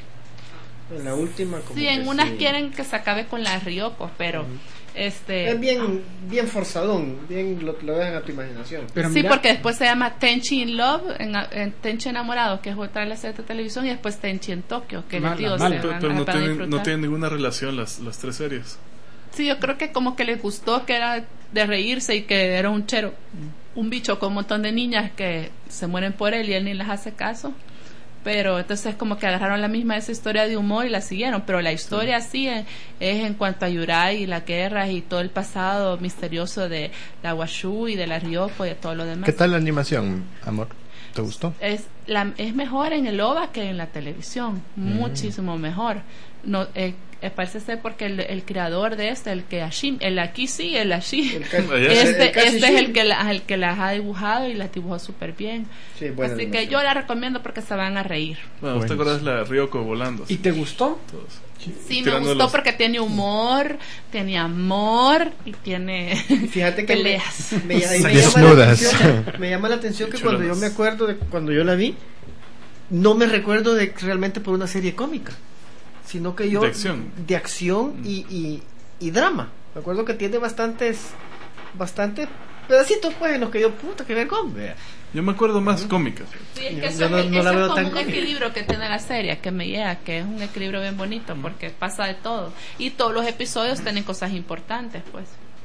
En la última como sí, que en unas sí. quieren que se acabe con la Ryoko, pero este Es bien, bien forzadón, bien lo, lo dejan a tu imaginación. Pero sí, mira, porque después se llama Tenchi in Love, en, en Tenchi enamorado, que es otra de las series de televisión, y después Tenchi en Tokio, que Mala, les digo, mala. se Pero, van pero a no, para tienen, no disfrutar. tienen ninguna relación las, las tres series. Sí, yo creo que como que les gustó, que era de reírse y que era un chero, un bicho con un montón de niñas que se mueren por él y él ni les hace caso. Pero entonces como que agarraron la misma esa historia de humor y la siguieron, pero la historia sí es, es en cuanto a Yurai y las guerras y todo el pasado misterioso de la Washu y de la Ryoko y de todo lo demás. ¿Qué tal la animación, amor? ¿Te gustó? Es, la, es mejor en el OVA que en la televisión, muchísimo mejor. No, eh, eh, parece ser porque el, el creador de este, el que Ashim, el aquí sí, el Ashi, El ca- Allá sí. este, el Kashi este es Shin. el que, la, el que las ha dibujado y las dibujó súper bien. Sí, buena Así que animación. yo la recomiendo porque se van a reír. Bueno, ¿usted Buenos. acuerdas la Ryoko volando? ¿y te gustó? Todos. Sí, me Tirando gustó los- porque tiene humor, tiene amor y tiene Fíjate que me, peleas. me, me llama la Desnudas. atención, me llama la atención que cuando yo Chulonas. me acuerdo de cuando yo la vi, no me recuerdo de realmente por una serie cómica, sino que yo De acción. de acción Mm. y, y, y drama. Me acuerdo que tiene bastantes bastantes pedacitos pues en los que yo puta que vergón, vea. Yo me acuerdo más cómicas. Sí, es que Yo eso, no- es, no la eso veo es tan como un cómica. equilibrio que tiene la serie, que me llega, que es un equilibrio bien bonito, porque pasa de todo. Y todos los episodios tienen cosas importantes, pues.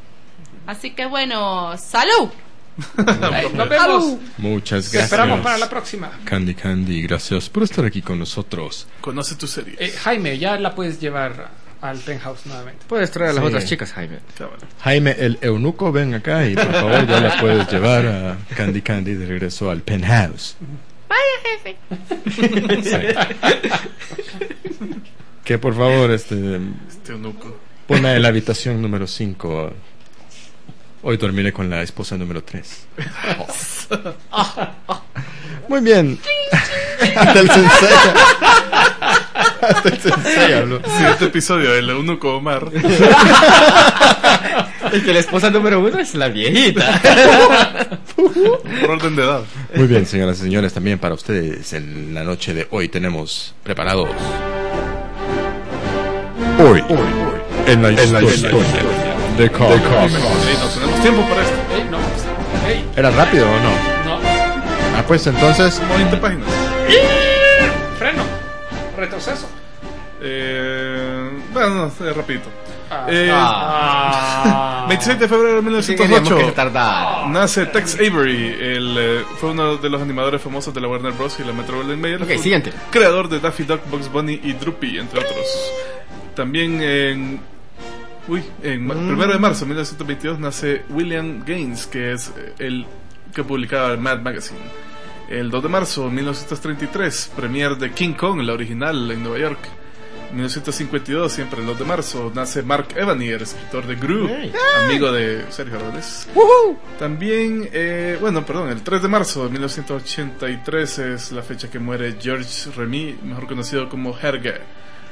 Así que bueno, ¡salud! Nos vemos. Muchas Te gracias. esperamos para la próxima. Candy Candy, gracias por estar aquí con nosotros. Conoce tu serie. Eh, Jaime, ya la puedes llevar al penthouse nuevamente. Puedes traer a las Sí. otras chicas, Jaime. Cabal. Jaime, el eunuco, ven acá y por favor ya la puedes llevar a Candy Candy de regreso al penthouse. Vaya, jefe. Que por favor, este, Este eunuco. ponla en la habitación número cinco. Hoy dormiré con la esposa número tres. Muy bien. Hasta el sensei. Hasta el sensei habló. Siguiente episodio, el eunuco Omar. Es que la esposa número uno es la viejita. Por orden de edad. Muy bien, señoras y señores, también para ustedes en la noche de hoy tenemos preparados. Hoy, en la historia, de Comics. Sí, no tenemos tiempo para esto. Ey, no, ey, ¿Era rápido o no? no. Ah, pues entonces, veinte páginas. Freno. Retroceso. Eh, bueno, no, eh, rapidito. Ah. Eh, Ah. veintiséis de febrero de mil novecientos Teníamos que ocho tardar. nace Tex Avery. El, eh, fue uno de los animadores famosos de la Warner Bros. Y la Metro Goldwyn Mayer. Ok, Fue siguiente. Creador de Daffy Duck, Bugs Bunny y Droopy, entre otros. También en... Uy, en ma- primero de marzo de mil novecientos veintidós nace William Gaines, que es eh, el que publicaba el Mad Magazine. El dos de marzo de mil novecientos treinta y tres, premier de King Kong, la original, en Nueva York. En mil novecientos cincuenta y dos, siempre el dos de marzo, nace Mark Evanier, escritor de Gru, Hey. amigo de Sergio Rodríguez. También, eh, bueno, perdón, el tres de marzo de mil novecientos ochenta y tres es la fecha que muere Georges Remy, mejor conocido como Hergé.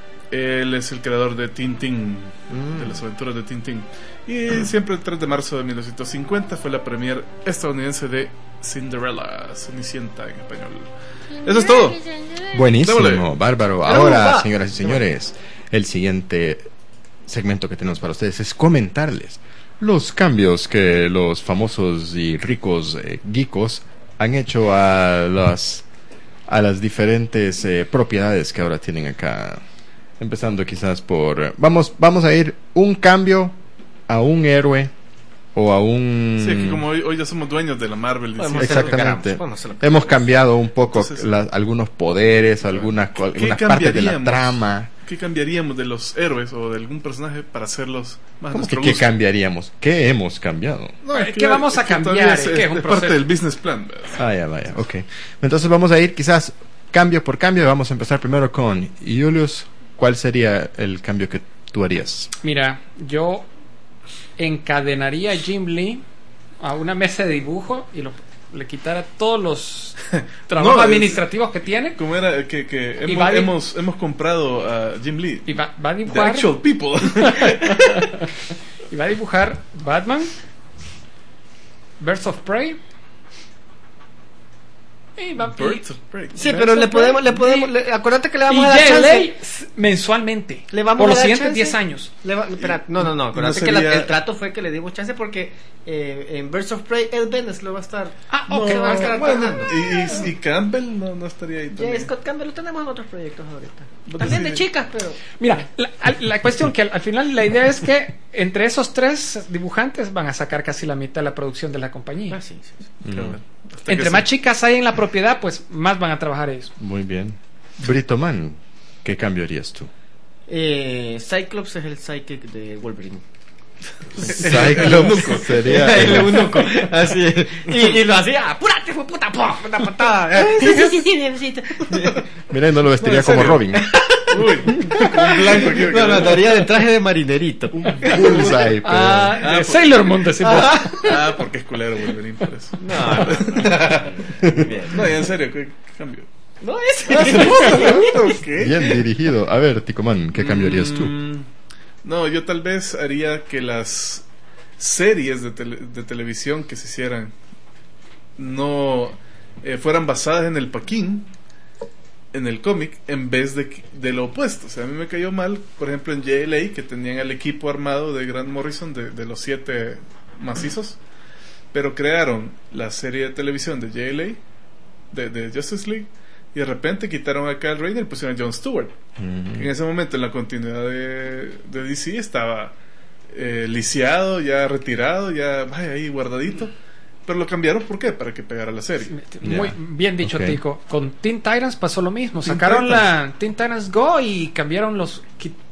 Él es el creador de Tintín, de las aventuras de Tintín. Y siempre el tres de marzo de mil novecientos cincuenta fue la premier estadounidense de Cinderella, Cenicienta en español. Eso es todo. buenísimo, Démosle. bárbaro. Ahora, señoras y señores, el siguiente segmento que tenemos para ustedes es comentarles los cambios que los famosos y ricos eh, geekos han hecho a las a las diferentes eh, propiedades que ahora tienen acá. Empezando quizás por... Vamos, vamos a ir un cambio a un héroe o a un... Sí, es que como hoy, hoy ya somos dueños de la Marvel. Podemos decimos, hacer lo que Exactamente. queramos, podemos hacer lo que Hemos cambiado un poco Entonces- la- algunos poderes, algunas, co- ¿Qué algunas partes de la cambiaríamos? trama. ¿Qué cambiaríamos de los héroes o de algún personaje para hacerlos más a ¿Cómo que nuestro qué gusto? cambiaríamos? ¿Qué hemos cambiado? No, es ¿Qué vamos a es que cambiar? todavía Es, ¿Qué es un es parte proceso? del business plan. ¿verdad? Vaya, vaya, ok. Entonces vamos a ir quizás cambio por cambio. Vamos a empezar primero con Julius. ¿Cuál sería el cambio que tú harías? Mira, yo encadenaría a Jim Lee a una mesa de dibujo y lo, le quitara todos los trabajos No, es- administrativos que tiene Como era que, que Y hemos, va a di- hemos, hemos comprado a Jim Lee. y va, va a The dibujar actual people. y va a dibujar Batman, Birds of Prey y va y- Birds of Prey. Sí, pero le podemos, le podemos, le- acuérdate que le vamos y a dar J L chance. A s- mensualmente Le vamos por a los dar siguientes chance. diez años. Le va- espera, no, no, no, acuérdate No que la- sería- el trato fue que le dimos chance porque eh, en Birds of Prey Ed Benes lo va a estar. Ah, No, ok, va a estar bueno, alternando. y, y Campbell no, no estaría ahí Ya, también. Scott Campbell lo tenemos en otros proyectos ahorita. Pues También sí. de chicas, pero. Mira, la, al- la cuestión que al, al final la idea es que entre esos tres dibujantes van a sacar casi la mitad de la producción de la compañía. Ah, sí, sí, sí. Claro. Hasta Entre que más sí. chicas hay en la propiedad, pues más van a trabajar ellos. Muy bien. Brito Man, ¿qué cambio harías tú? Eh, Cyclops es el psychic de Wolverine. Cyclops sería El eunuco. Así es. Y, y lo hacía. ¡Apúrate, fue puta! ¡Pum! Una patada. Sí, sí, sí, sí, necesito. Mira, no lo vestiría No, en como serio. Robin. Uy, un blanco aquí. No, no, andaría de traje de marinerito. Bullseye, pero- Ah, Ah, de por- Sailor Moon decimos. Ah, porque es culero Wolverine, por eso. No, no. Bien. No, y en serio, ¿qué, qué cambio? No es. ¿Qué? Bien dirigido. A ver, Ticoman, ¿qué cambio harías tú? Mm, No, yo tal vez haría que las series de, tele- de televisión que se hicieran no eh, fueran basadas en el Paquín, en el cómic, en vez de, que- de lo opuesto. O sea, a mí me cayó mal, por ejemplo, en J L A, que tenían el equipo armado de Grant Morrison, de, de los siete macizos, pero crearon la serie de televisión de J L A, de, de Justice League, y de repente quitaron a Kyle Rayner y pusieron a Jon Stewart. Ujú. En ese momento, en la continuidad de, de D C, estaba eh, lisiado, ya retirado, ya vaya ahí guardadito. Pero lo cambiaron, ¿por qué? Para que pegara la serie. Muy Ya. bien dicho, Ok. Tico. Con Teen Titans pasó lo mismo. Teen Sacaron Titans. la Teen Titans Go y cambiaron los... qui-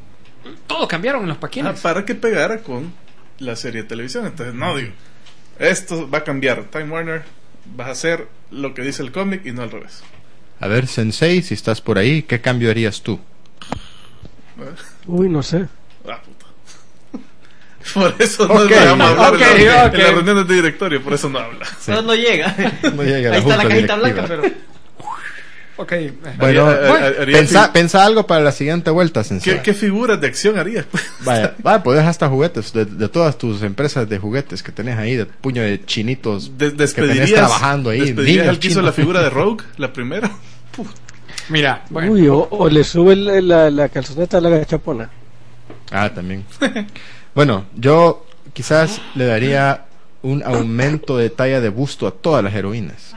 todo cambiaron en los Ah, paquines. para que pegara con la serie de televisión. Entonces, no digo, esto va a cambiar. Time Warner, vas a hacer lo que dice el cómic y no al revés. A ver, Sensei, si estás por ahí, ¿qué cambio harías tú? Uy, no sé. Ah, puta. Por eso no Ok, dejamos hablar ok, en, la, ok. en las reuniones de directorio, por eso no habla. No, no llega. No llega la Ahí está la junta cajita directiva. blanca, pero. Ok. eh, Bueno, Haría- bueno, haría- haría pensa, fi- pensa algo para la siguiente vuelta, Sensei. ¿Qué, ¿Qué figuras de acción harías? Vaya, vaya, podés hasta juguetes, de, de todas tus empresas de juguetes que tenés ahí, de puño de chinitos De- que despedirías, tenés trabajando ahí. despedirías niños al que hizo chinos. la figura de Rogue, la primera. Mira, bueno, Uy, o, o le sube la, la, la calzoneta a la gachapona. Ah, también. Bueno, yo quizás le daría un aumento de talla de busto a todas las heroínas.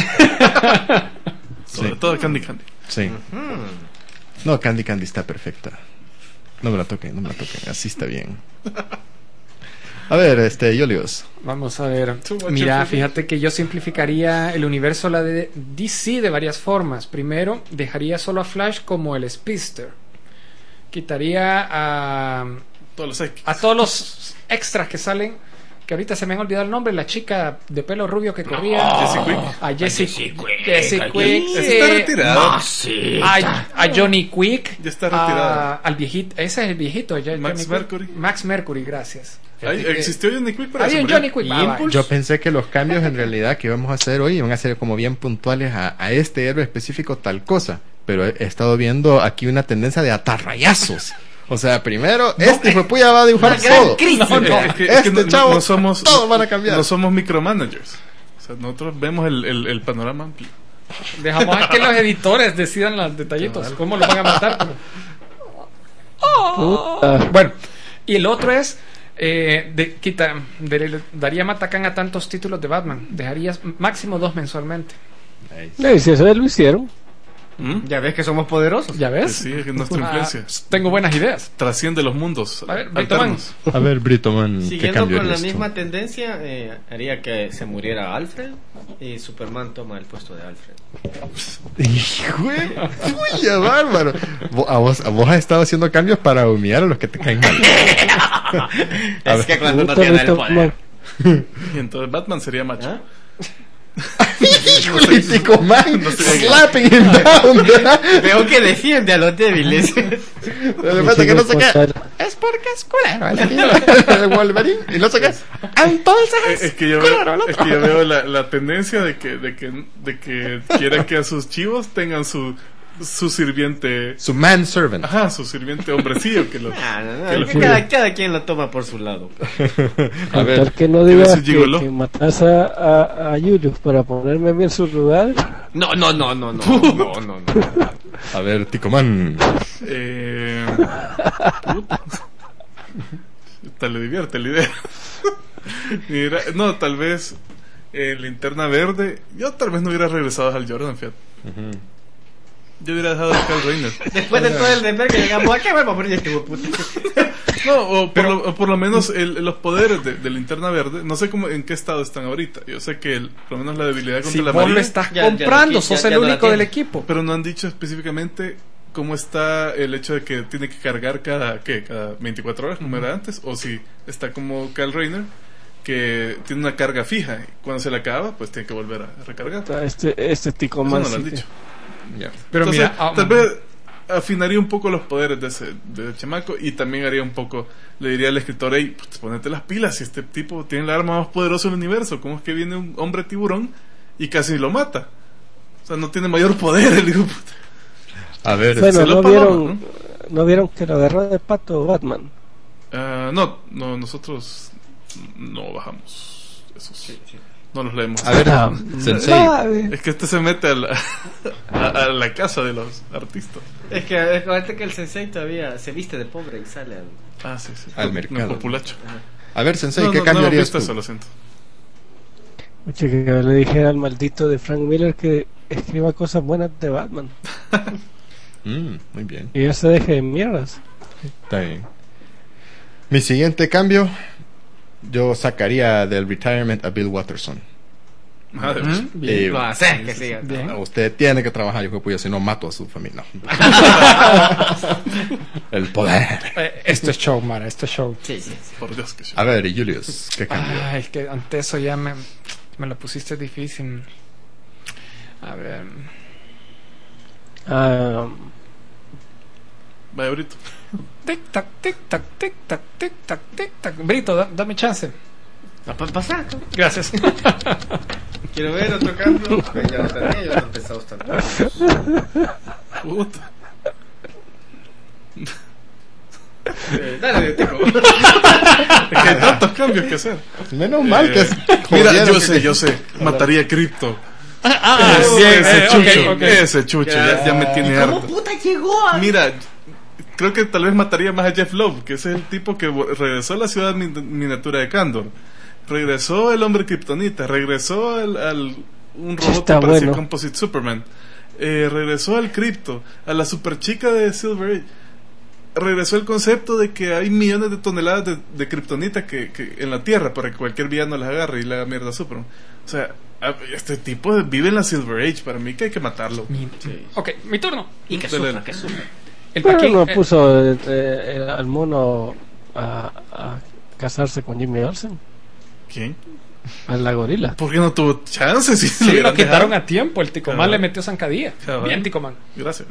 Sobre Sí. todo Candy Candy. Sí. No, Candy Candy está perfecta. No me la toquen, no me la toquen. Así está bien. A ver, este, Julius. vamos a ver. Too much Mira, information. fíjate que yo simplificaría el universo la de D C de varias formas. Primero, dejaría solo a Flash como el Speedster. Quitaría a, Todos los X. a todos los extras que salen, que ahorita se me han olvidado el nombre, la chica de pelo rubio que corría. Jessie Quick. A Jessie Quick. Jessie Quick. Ese está eh, retirado. a, a Johnny Quick. Ya está retirado. a- al viejito. Ese es el viejito. ya- Max Johnny Mercury. Quick. Max Mercury, gracias. Ay, Fíjate que- ¿existió Johnny Quick? Pero Había se un murió. Johnny Quick. va, va. Yo pensé que los cambios en realidad que íbamos a hacer hoy iban a ser como bien puntuales a, a este héroe específico tal cosa. Pero he, he estado viendo aquí una tendencia de atarrayazos. O sea, primero, este hijo de puya va a dibujar Una gran todo. crisis. No, no, es que, es que Este no- chavo, no somos, todos van a cambiar. No somos micromanagers. O sea, nosotros vemos el, el, el panorama amplio. Dejamos a que los editores decidan los detallitos. ¿Cómo lo van a matar? Puta. Bueno, y el otro es. Eh, de, quita, de- daría Matacán a tantos títulos de Batman. Dejarías máximo dos mensualmente. Eh, si eso ya lo hicieron. ¿Mm? Ya ves que somos poderosos. ¿Ya ves? Sí, es que nuestra Ah, influencia tengo buenas ideas. trasciende los mundos A ver, Britoman. alternos. A ver, Britoman, ¿qué Siguiendo cambio con la harías tú? misma tendencia, eh, haría que se muriera Alfred y Superman toma el puesto de Alfred. Hijo de puya, bárbaro. Vo- A vos, a vos has estado haciendo cambios para humillar a los que te caen mal. A Es ver. que cuando no Puta, tiene el Rito- poder. Y entonces Batman sería macho. ¿Ah? Híjole, Tico Man, No sé. slapping him down. ¿verdad? Veo que defiende a los débiles. De repente que no sé qué. Es porque es culero el, el Wolverine. Y no sé qué. Entonces Es, es que yo culero veo, el es otro. que yo veo la, la tendencia de que, de que de que quieren que a sus chivos tengan su su sirviente, Su manservant. ajá, su sirviente hombrecillo que lo Ah, no, no, que lo es que cada, cada quien lo toma por su lado. A ver. Contar que no que digas eres un que, gigoló. que matas a, a, a Julius para ponerme a mí en su lugar. No, no, no, no, no, no, no, no. A ver, Tico Man. eh, puta. Tal le divierte la idea. Mira, no, tal vez en Linterna Verde, yo tal vez no hubiera regresado a Hal Jordan, fíjate. Yo hubiera dejado a Kyle Rayner. Después de todo el deber que llegamos acá, vamos a poner este hijo de puta. No, o por, lo, o por lo menos el- los poderes de, de Linterna Verde, no sé cómo en qué estado están ahorita. Yo sé que el- por lo menos la debilidad contra Si la vos lo María, estás Ya- ya no comprando, qui- sos ya- el ya no la único del tiene. equipo. pero no han dicho específicamente cómo está el hecho de que tiene que cargar cada, ¿qué? Cada veinticuatro horas, como era antes, o si está como Kyle Rayner, que tiene una carga fija. Y cuando se le acaba, pues tiene que volver a recargar. Este, este tico Eso más. no lo han sí dicho. Ya. Pero Entonces, mira, ah, tal vez afinaría un poco los poderes de ese de chamaco y también haría un poco, le diría al escritor, hey, pues, ponete las pilas, si este tipo tiene el arma más poderosa del universo, ¿cómo es que viene un hombre tiburón y casi lo mata? O sea, no tiene mayor poder el hijo de puta. A ver, Bueno, se lo no pagó, vieron, ¿no? vieron que lo agarró de pato Batman. Ah, no, no, nosotros no bajamos esos. No los leemos. a ver, Ah, Sensei. Sabe. Es que este se mete a la, a, a la casa de los artistas. Es que acuérdate que el sensei todavía se viste de pobre y sale al... Ah, sí, sí. Al No, mercado. populacho. A ver, Sensei, No, ¿qué no, cambio no hemos harías visto tú? eso, lo siento. Oye, que le dijera al maldito de Frank Miller que escriba cosas buenas de Batman. Mm, muy bien. Y ya se deje de mierdas. Está bien. Mi siguiente cambio, yo sacaría del retirement a Bill Watterson. Madre. ¿Mm? Bien. Eh, Lo haces, que siga. Bien. Usted tiene que trabajar, yo que si no mato a su familia. No. El poder. Eh, esto es show, Mara, esto es show. Sí, sí, sí. Por Dios que sí. A ver, Julius, ¿qué cambió? Ay, es que ante eso ya me, me lo pusiste difícil. A ver. Ah, Vaya, Brito. Tic tac, tic tac, tic tac, tic tac, tic tac. Brito, da- dame chance. No puede pasar. Gracias. Quiero ver otro cambio. Pues ya lo tenía, yo no empecé a usar. Puta. Eh, Dale, Tico. Es que hay tantos cambios que hacer. Menos mal que Eh, es. Mira, jodieron yo que- sé, yo sé. Mataría a Crypto. Ah, Ese, bien, ese eh, chucho. ok, ok. Ese chucho. Ya, ya me tiene ¿Cómo harto. puta llegó a.? Mira, creo que tal vez mataría más a Jeff Love, que ese es el tipo que vo- regresó a la ciudad min- miniatura de Kandor. Regresó el hombre kriptonita, regresó al, al un robot Está que parecía bueno. Composite Superman. Eh, regresó al cripto, a la super chica de Silver Age. Regresó el concepto de que hay millones de toneladas de, de kriptonita que, que en la Tierra para que cualquier villano las agarre y le haga mierda a Superman. O sea, a- este tipo vive en la Silver Age. Para mí que hay que matarlo. Mi- Ok, mi turno. Y que Dale. sufra, que sufra. El pero Paquín, no eh, puso eh, eh, al mono a, a casarse con Jimmy Olsen, ¿Quién? a la gorila. ¿Por qué no tuvo chance? Si sí, le lo hubieran quitaron dejado? a tiempo. El Ticomán Cabal. le metió zancadilla. Cabal. Bien, Ticomán. Gracias.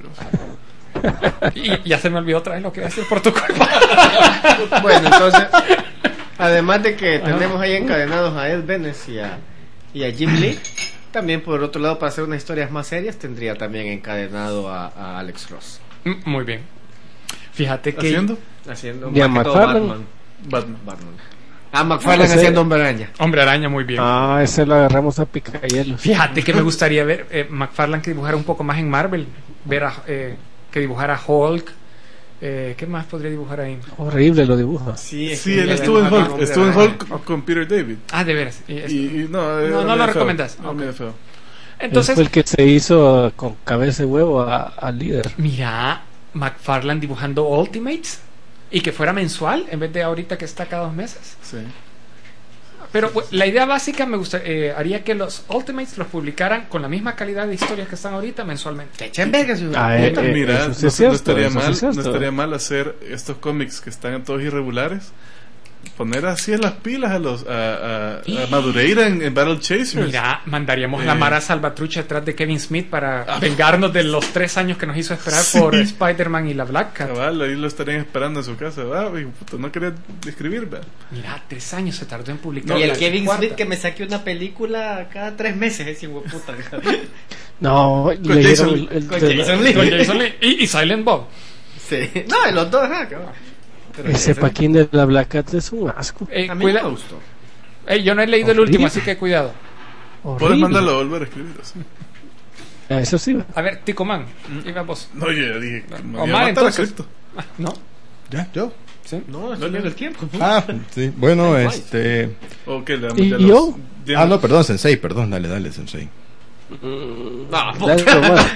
Y ya se me olvidó otra vez lo que iba a decir por tu culpa. Bueno, entonces, además de que tenemos ahí encadenados a Ed Benes y a, y a Jim Lee, también por otro lado, para hacer unas historias más serias, tendría también encadenado a, a Alex Ross. Mm, Muy bien. Fíjate que. ¿Haciendo? Haciendo Y a más que todo McFarlane. Batman. Batman. Batman. Ah, McFarlane Ese- haciendo Hombre Araña. Hombre Araña, muy bien. Ah, ese lo agarramos a picayelos. Fíjate que me gustaría ver eh, McFarlane que dibujara un poco más en Marvel. Ver a, eh, que dibujara Hulk. Eh, ¿Qué más podría dibujar ahí? Horrible lo dibuja. Sí, es Sí, que él ya estuvo en dibujaron Hulk. Hombre Estuvo en Araña. Hulk con Peter David. Ah, de veras. Y es- Y, y no, No, eh, no medio lo feo. recomendás. No, Ok. medio feo. Entonces, Él fue el que se hizo con cabeza de huevo a- al líder. mira, McFarlane dibujando Ultimates y que fuera mensual en vez de ahorita que está cada dos meses. Sí. Pero bueno, la idea básica me gusta, eh, haría que los Ultimates los publicaran con la misma calidad de historias que están ahorita mensualmente. Te echen verga, su Ah, puta. eh, Mira, eso no, sí es no cierto, estaría eso sí mal, es cierto. no estaría mal hacer estos cómics que están todos irregulares. Poner así en las pilas a los a, a, a Madureira en, en Battle Chasers. Mira, mandaríamos Eh. la Mara Salvatrucha detrás de Kevin Smith para vengarnos de los tres años que nos hizo esperar Sí. por Spider-Man y la Black Cat. Cabal, ahí lo estarían esperando en su casa. Ah, hijo puta, no quería escribir, ¿verdad? Mira, tres años se tardó en publicar. Y el la Kevin cuarta. Smith que me saque una película cada tres meses, ese hijo de puta. No, Con leyeron Jason el, Lee. el- Con de- Jason Lee. Con Jason Lee y, y Silent Bob. Sí. No, de los dos, ajá, cabrón. Pero ese ese- Paquín de la Black Cat es un asco. Eh, A mí cuida- no me gustó. Ey, yo no he leído el Horrible. último, así que cuidado. Puedes Horrible. mandarlo a volver a escribir así. Ah, Eso sí. A ver, Ticoman, iba vos. No, yo ya dije. que me Omar, iba a matar a entonces. Crypto. Ah, ¿no? ¿Ya? ¿Yo? ¿Sí? No, estoy viendo el tiempo. Ah, sí. Bueno, este. ¿O qué? Le damos ¿Y ya yo? los- ya- Ah, no, perdón, Sensei, perdón, dale, dale, Sensei. No, Dale nomás.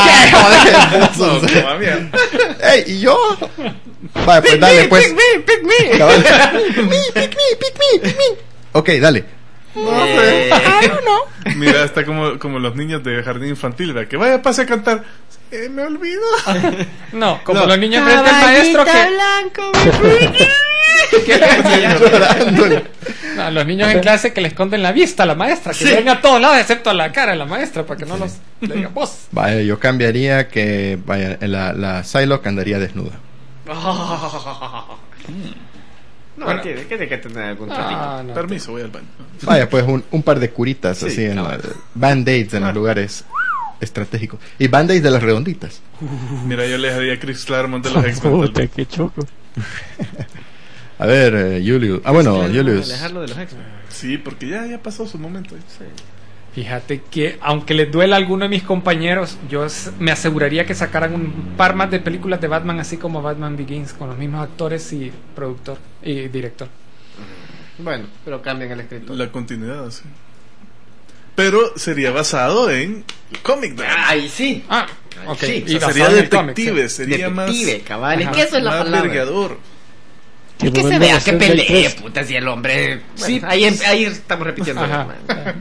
No, como a mierda. ¡Ey! ¿Y yo? Vale, pues dale, pues. Pick me, pick me. Cabal. Pick me, pick me, pick me, pick me. Ok, dale. Eh, Mira, está como, como los niños de jardín infantil, ¿verdad? Que vaya, pase a cantar. Eh, me olvido. No, como No. los niños frente al maestro que, Caballito blanco, Llorando. no, los niños en clase que le esconden la vista a la maestra, que Sí. ven a todos lados excepto a la cara de la maestra para que no los le diga vos. Vaya, yo cambiaría que vaya, la, la Psylocke andaría desnuda. No, Bueno. tiene, tiene que tener algún tratito. Ah, no. Permiso, voy al baño. Vaya, pues un, un par de curitas Sí, así en cabal. la- band-aids en los lugares estratégicos. Y band-aids de las redonditas. Mira, yo le daría a Chris Claremont de los X-Men. tal Puta, vez. qué choco. A ver, eh, Julius. Ah, bueno, Julius. Alejarlo de los X-Men. Sí, porque ya, ya pasó su momento. Fíjate que aunque les duela a alguno de mis compañeros, yo s- me aseguraría que sacaran un par más de películas de Batman, así como Batman Begins, con los mismos actores y productor y director. Bueno, pero cambian el escritor. La continuidad, sí. Pero sería basado en el cómic. ¿no? Ay, sí. Ah, ok. Sí, O sea, basado sería en el cómic, detective, sí. sería más, Detective, cabal. Es Ajá. que eso es la más palabra. vergador. Es que se vuelvan a vea que hacer del pelee, tres. puta, si el hombre. Sí, Sí, ahí, ahí estamos repitiendo. Ajá. man.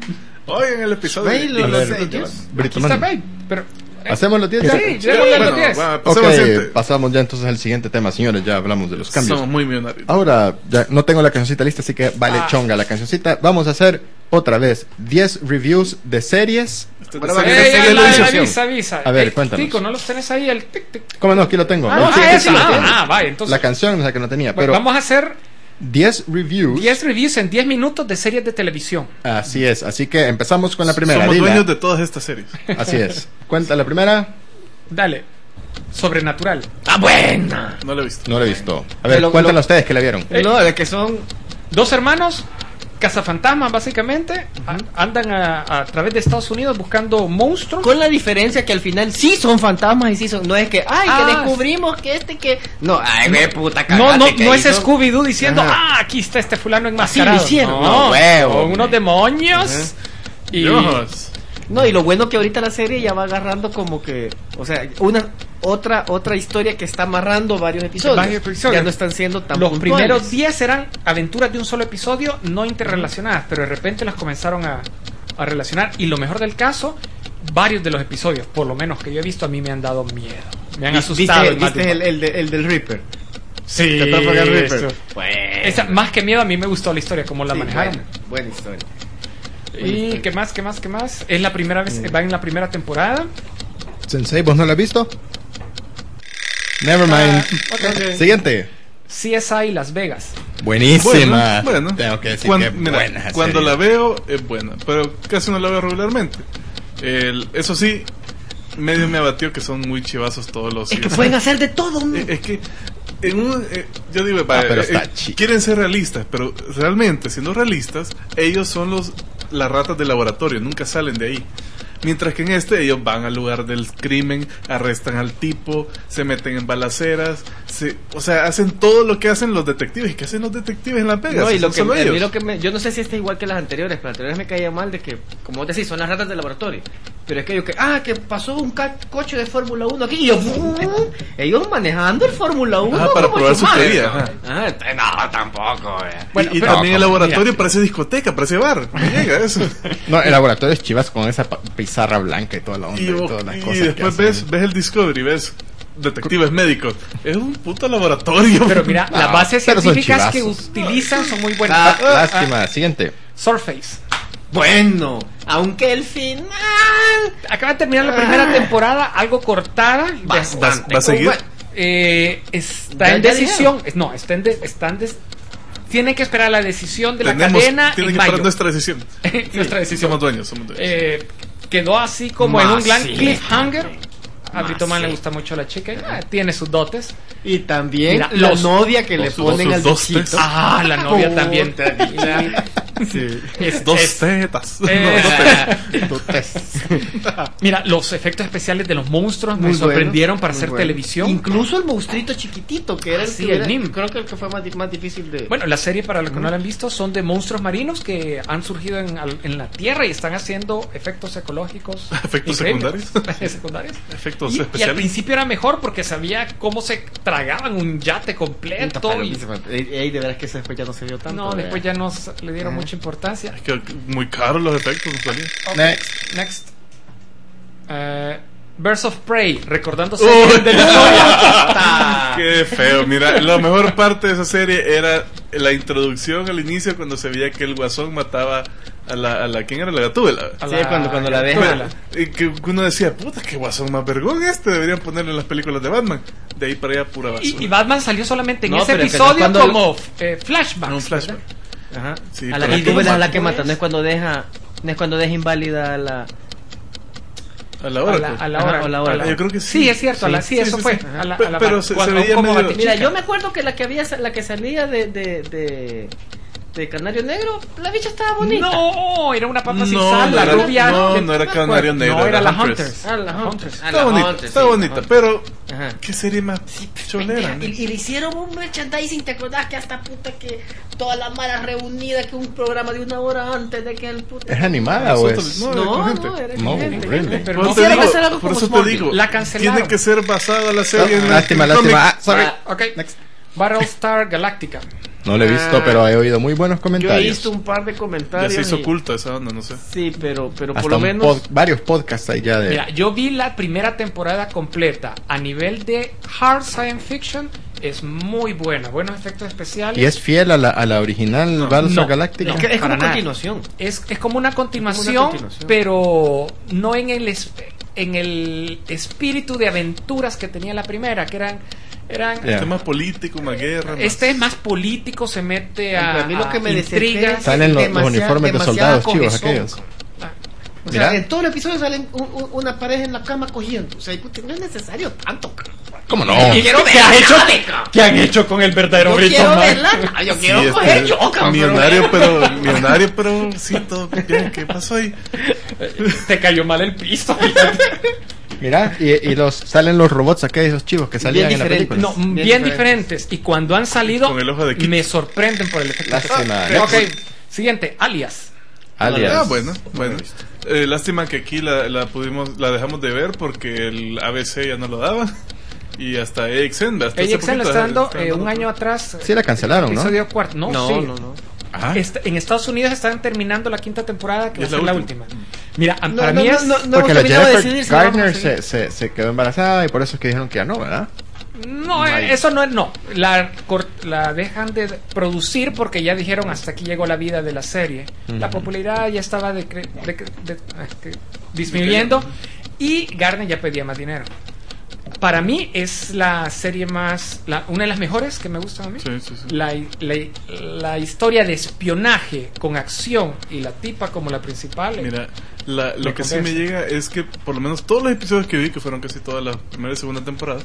Hoy en el episodio Ve, lo- de- los de- sellos. Brito, Aquí está, man. babe, pero eh, ¿Hacemos los diez ya? Sí, Sí, démosle bueno, los diez. va, Ok, pasemos al siguiente. pasamos ya entonces al siguiente tema, señores. Ya hablamos de los cambios. Somos muy millonarios. Ahora, ya no tengo la cancioncita lista, así que vale Ah. chonga la cancioncita. Vamos a hacer otra vez diez reviews de series. Este Bueno, es va, el- que Eh, se ya, sigue la- la la- edición. avisa, avisa. A ver, Eh, cuéntanos. Tico, ¿no los tenés ahí? El tic, tic. ¿Cómo no? Aquí lo tengo. Ah, No, Ah, sí, ese, sí, lo ah, tengo. ah, vaya, entonces. La canción, o sea, que no tenía, Bueno, pero vamos a hacer diez reviews. diez reviews en diez minutos de series de televisión. Así es, así que empezamos con la primera. Somos Dila. dueños de todas estas series. Así es. Cuenta la primera. Dale. Sobrenatural. ¡Ah, buena! No lo he visto. No la he visto. A ver, Lo- cuéntenlo lo- ustedes que la vieron. Eh, No, de que son. Dos hermanos, cazafantasmas básicamente, a- andan a, a través de Estados Unidos buscando monstruos. Con la diferencia que al final sí son fantasmas y sí son. No es que, ay, Ah, que descubrimos que este que. No, ay, ve puta No, cagate no, que no es hizo. Scooby-Doo diciendo, Ajá. ah, aquí está este fulano enmascarado. Así lo hicieron. No, No, huevo, son hombre. unos demonios. Y Dios. No, y lo bueno que ahorita la serie ya va agarrando como que. O sea, una. Otra otra historia que está amarrando varios episodios. Varios episodios. Ya no están siendo tan los puntuales. primeros diez eran aventuras de un solo episodio, no interrelacionadas, pero de repente las comenzaron a, a relacionar. Y lo mejor del caso, varios de los episodios, por lo menos que yo he visto, a mí me han dado miedo. Me han ¿Viste- asustado. en más de ¿Viste un- el, el, de- el del Reaper? Sí, ¿Te atrapa el Reaper? eso. Bueno. Esa, más que miedo, a mí me gustó la historia, cómo la Sí, manejaron. Buena, buena historia. Y qué más, qué más, qué más. Es la primera vez, Mm. va en la primera temporada. Sensei, ¿vos no la has visto? Never mind. Ah, ok. Siguiente. C S I Las Vegas. Buenísima. Bueno, bueno. Tengo que decir Cuan- que mira, buena cuando serie. la veo es buena, pero casi no la veo regularmente. El- eso sí, medio me abatió que son muy chivazos todos los. Es que pueden hacer de todo. ¿no? Eh, es que en un, eh, yo digo, vaya, Ah, pero eh, está eh, chi- quieren ser realistas, pero realmente siendo realistas, ellos son los las ratas del laboratorio, nunca salen de ahí. Mientras que en este ellos van al lugar del crimen, arrestan al tipo, se meten en balaceras, se, o sea, hacen todo lo que hacen los detectives. ¿Qué hacen los detectives en Las Vegas? No, y lo Son que, solo a mí ellos. lo que me- yo no sé si este es igual que las anteriores, pero las anteriores me caía mal de que, como vos decís, son las ratas del laboratorio. Pero es que yo que, ah, que pasó un ca- coche de Fórmula uno aquí y yo, ¡fum! ellos manejando el Fórmula uno. Ah, para como probar su madre. teoría, ajá. Ah, t- no, tampoco. eh. Bueno, y y pero- también el laboratorio mira. parece discoteca, parece bar. Me llega eso. No, el laboratorio es chivas con esa pa- pizarra blanca y toda la onda Y, y, todas las y cosas que después hacen. ves, ves el Discovery, ves detectives médicos. Es un puto laboratorio. Pero mira, No, las bases pero son científicas que chivazos. utilizan son muy buenas. Ah, Ah, Lástima. Siguiente. Surface. Bueno, aunque el final. Acaba de terminar la primera temporada, algo cortada. Bastante. ¿Va a seguir? Bueno, Eh, está Ya- en ya decisión. es- No, está en, de- está en des- tienen que esperar la decisión de la Tenemos, cadena tienen en que mayo. esperar nuestra decisión. Nuestra decisión. Somos dueños, somos dueños. Eh, quedó así como en un gran Masiva. cliffhanger. A Brito Man le Masiva. gusta mucho la chica. ah, tiene sus dotes. Y también Mira, la los- novia que le los- ponen los al dos bichito. tes. Ah, la novia Puta también. vida. Sí. Es- Dos es- tetas. eh, No, dos tetas. Mira, los efectos especiales de los monstruos me Muy sorprendieron bueno, para muy hacer bueno. televisión. Incluso el monstruito chiquitito, que era el, Sí, que el era- Nim. creo que el que fue más, di- más difícil de. Bueno, la serie, para los que no la han visto, son de monstruos marinos que han surgido en, al- en la Tierra y están haciendo efectos ecológicos. Efectos increíbles. secundarios. secundarios. Efectos Y, y al especiales. principio era mejor porque sabía cómo se tragaban un yate completo. Y, Y de veras que ese después ya no se vio tanto. no, después ya no s- le dieron Ajá. mucha importancia. Es que muy caros los efectos. ¿no salían? Next. Next. Eh, Birds of Prey, recordando Uy. series de la historia. Qué feo. Mira, la mejor parte de esa serie era la introducción al inicio cuando se veía que el guasón mataba a la. A la ¿quién era? La Gatúbela. A Sí, cuando- cuando la deja. Gatúbela. Y que uno decía, puta, qué guasón más vergón este. Deberían ponerle en las películas de Batman. De ahí para allá, pura basura. Y, y Batman salió solamente en No, ese pero es que episodio cuando- como eh, flashback. un flashback. Ajá. Sí, a la pero- Gatúbela es la que Pues- mata, no es cuando deja, no es cuando deja inválida a la. A la A hora. la, pues. a la Ajá, hora. a la hora. a la- Yo creo que sí. Sí, es cierto, a la- sí, Sí, eso sí, fue. sí. A la, Pe- a la- pero se- cuando- se veía como medio- Batichica. Mira, yo me acuerdo que la que había, la que salía de de, de, de Canario Negro, la bicha estaba bonita. No, era una papa sin No, sal, no la era- rubia. no, que- no era Canario Negro, No, era era la Huntress. Hunters. Ah, la Hunters. Ah, Está la bonita, Hunters, está sí, bonita, la pero Ajá. qué serie más cholera. Y, y le hicieron un merchandising, ¿te acordás que hasta puta que toda la mala reunida que un programa de una hora antes de que el puta. ¿Es animada o Nosotros- es...? no, No, corriente. no, era No, gente, really. gente. Pero Por no eso te quisieron digo, hacer algo por como eso te Smallville. digo, La cancelaron. tiene que ser basada la serie en el Lástima, en el lástima. cómic. Ah, sorry. Ok, Battlestar Galactica. No lo he visto, Ah. pero he oído muy buenos Yo comentarios. he visto un par de Ya comentarios. se hizo y- culta esa onda, no sé. Sí, pero, pero Hasta por lo un menos. pod- varios podcasts ahí ya de... Mira, yo vi la primera temporada completa. A nivel de hard science fiction, es muy buena. Buenos efectos especiales. ¿Y es fiel a la, a la original Battlestar no, Galactica? Es, que es para como nada. continuación. Es, es como una continuación, continuación. pero no en el es- en el espíritu de aventuras que tenía la primera, que eran eran Ya. Este más político, más guerra. más- este es más político, se mete a, Aunque a mí lo que me a desespera intrigas. es Salen los, los demasiada- uniformes de demasiada soldados chivos cogezón. aquellos. O sea, Mira. en todo el episodio salen un- un- una pareja en la cama cogiendo. O sea, puta, no es necesario tanto. cabrón. ¿Cómo no? ¿Y quiero qué ver han la hecho? nave, cabrón. ¿Qué han hecho con el verdadero Yo Brito quiero Man? verla. no, Yo Sí, quiero este, coger yo, cabrón. millonario, pero millonario, pero sí, todo bien. ¿Qué pasó ahí? Te cayó mal el piso. Mira, y, y los salen los robots aquellos esos chivos que salían en la diferentes. película. No, bien, Bien diferentes. Y cuando han salido, Con el ojo de Kit. me sorprenden por el efecto. Lástima. especial. Ok, siguiente, Alias. Alias. Ah, bueno, bueno. Eh, lástima que aquí la, la pudimos, la dejamos de ver porque el A B C ya no lo daba. Y hasta A X N, hasta hace A X N lo poquito, está dando está eh, dando un año atrás. Sí la cancelaron, ¿no? Episodio cuarto. No, No, sí. no, no. Ah, Est- en Estados Unidos están terminando la quinta temporada, que Y va a es ser la la última. última. Mira, a- No, para no, mí no, es. no, no porque hemos la terminado de Jennifer decidir si vamos a Gardner seguir. se, se, se quedó embarazada y por eso es que dijeron que ya no, ¿verdad? No, eh, eso no es. No. La, cor- la dejan de producir porque ya dijeron hasta aquí llegó la vida de la serie. La popularidad ya estaba decre- decre- de- ah, que- disminuyendo y Gardner ya pedía más dinero. Para mí es la serie más. La, una de las mejores que me gustan a mí. Sí, sí, sí. La, la, la historia de espionaje con acción y la tipa como la principal. eh, Mira, la- lo Me que sí me convence. llega es que por lo menos todos los episodios que vi, que fueron casi toda la primera y segunda temporada,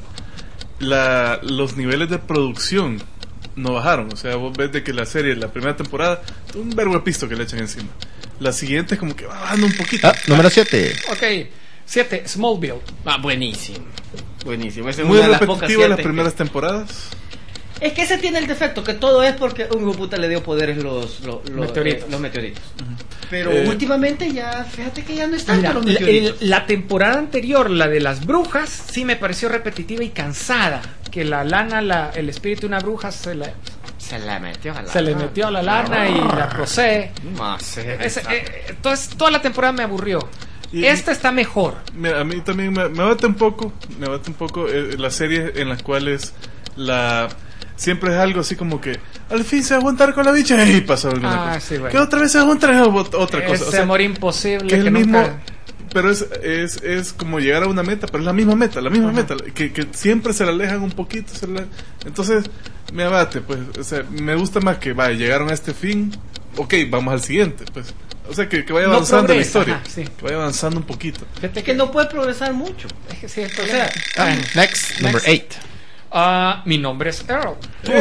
la, los niveles de producción no bajaron. O sea, vos ves de que la serie, la primera temporada, un verbo de pisto que le echan encima. La siguiente es como que va bajando un poquito. Ah, número siete. Ok, siete, Smallville. Ah, buenísimo. Buenísimo. Esa es Muy una de las pocas repetitivo las siete primeras que- temporadas. Es que ese tiene el defecto, que todo es porque un puta le dio poderes los, los, los Meteoritos. eh, los meteoritos. Pero Eh, últimamente ya, fíjate que ya no están Mira, los la, meteoritos. el- la temporada anterior, la de las brujas, sí me pareció repetitiva y cansada. Que la lana, la, el espíritu de una bruja se, la- Se la metió a la se le metió a la lana y la posee. Más, eh, Ese- eh, entonces, toda la temporada me aburrió. Y- Esta está mejor. Mira, a mí también me, me bate un poco, me bate un poco eh, las series en las cuales la siempre es algo así como que al fin se va a juntar con la bicha y pasa alguna Ah, cosa. sí, bueno. Que otra vez se va a juntar ot- otra cosa. Ese O sea, amor imposible que es que el mismo, nunca- pero es, es, es como llegar a una meta, pero es la misma meta, la misma meta, que, que siempre se la alejan un poquito, se la- entonces me abate, pues, o sea, me gusta más que vaya, llegaron a este fin, ok, vamos al siguiente, pues, o sea, que, que vaya No avanzando la progresa, historia, ajá, sí. que vaya avanzando un poquito. Fíjate Es que no puede progresar mucho. es que sí, es O problema. sea, Bueno, Next, number Next. eight. ah, mi nombre es Earl.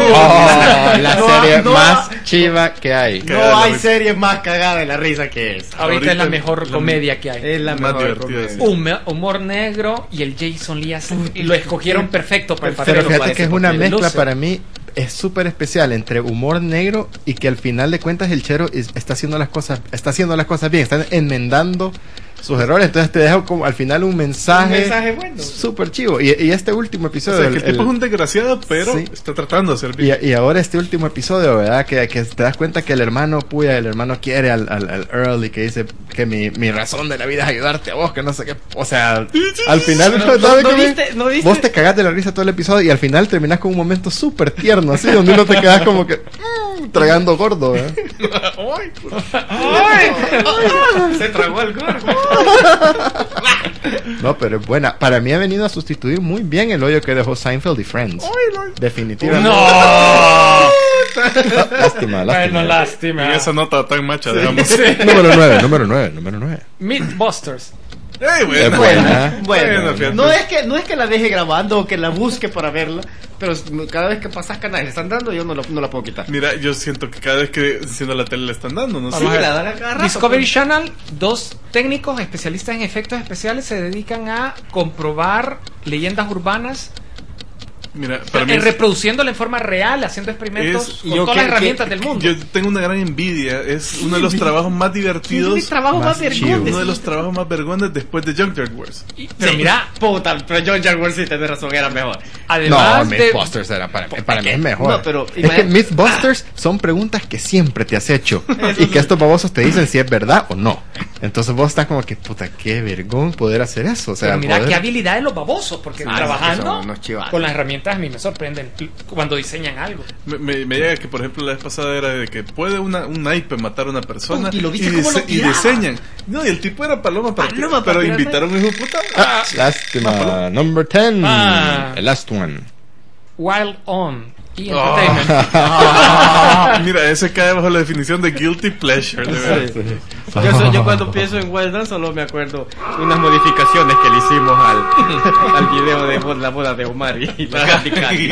Oh, la No, serie no. más chiva que hay. Que- no la hay risa. serie más cagada de la risa que esa. Ahorita, Ahorita es la mejor la- comedia que hay. Es la Más mejor divertida, comedia. sí. Hume- humor negro y el Jason Lee hace- y lo escogieron perfecto para el Pero papel. fíjate parece que es una porque mezcla luce. para mí es súper especial entre humor negro y que al final de cuentas el chero es- está haciendo las cosas está haciendo las cosas bien, está enmendando sus errores, entonces te deja como al final un mensaje, Un mensaje bueno. súper chivo y, y este último O episodio sea, que el el- tipo es un desgraciado, pero Sí. está tratando de hacer y, bien. y ahora este último episodio, ¿verdad? Que, que te das cuenta que el hermano puya, el hermano quiere al, al, al Earl y que dice que mi, mi razón de la vida es ayudarte a vos, que no sé qué. O sea, al final, No, no, ¿sabes no qué me- viste- no viste- vos te cagás de la risa todo el episodio y al final terminás con un momento súper tierno, así, donde uno te quedas como que mm, tragando gordo, ¿verdad? Se tragó el gordo. No, pero es buena. Para mí ha venido a sustituir muy bien el hoyo que dejó Seinfeld y Friends. Definitivamente. No. Lástima, lástima. Bueno, lástima. En esa nota tan macha, digamos. Número nueve, número nueve, número nueve. Mythbusters. ¡Ey, Es buena! buena. Bueno, Bueno, fíjate. no es que no es que la deje grabando o que la busque para verla, pero cada vez que pasas canales le están dando, yo no, lo- no la puedo quitar. Mira, yo siento que cada vez que enciendo la tele le están dando, no sé. Sí, la dan a cada rato, Discovery pues. Channel, dos técnicos especialistas en efectos especiales se dedican a comprobar leyendas urbanas Mira, para mí Eh, es- reproduciéndola en forma real, haciendo experimentos Es- con yo todas que- las herramientas que- del mundo. Yo tengo una gran envidia. Es uno de los trabajos más divertidos. Es mi trabajo más vergonzoso. Uno de los trabajos más vergones después de Junkyard Wars. Y- pero Sí, mira, puta, pero John Jaguar sí tenés razón, era mejor. además No, de... Mythbusters era para mí, para mí es mejor. No, pero es que imagínate- Mythbusters son preguntas que siempre te has hecho y que estos babosos te dicen si es verdad o no. Entonces vos estás como que, puta, qué vergón poder hacer eso. O sea, Pero mira poder- qué habilidad de los babosos, porque Ah, trabajando son unos chivatos. con las herramientas a mí me sorprenden cuando diseñan algo. Me, me- me llega que, por ejemplo, la vez pasada era de que puede una, un naipe matar a una persona Uy, ¿y lo viste cómo dise- lo y tiraba? diseñan. No, y el tipo era paloma para Paloma tirar, para pero tirar, invitaron a un hijo de puta. Ah, lástima. Number ten. Ah. The last one. Wild On y Oh. Entertainment. Mira, ese cae bajo la definición de guilty pleasure, de verdad. Yo, so- yo cuando pienso en Wild Dance solo me acuerdo unas modificaciones que le hicimos al, al video de bo- la boda de Omar y la Candy Candy.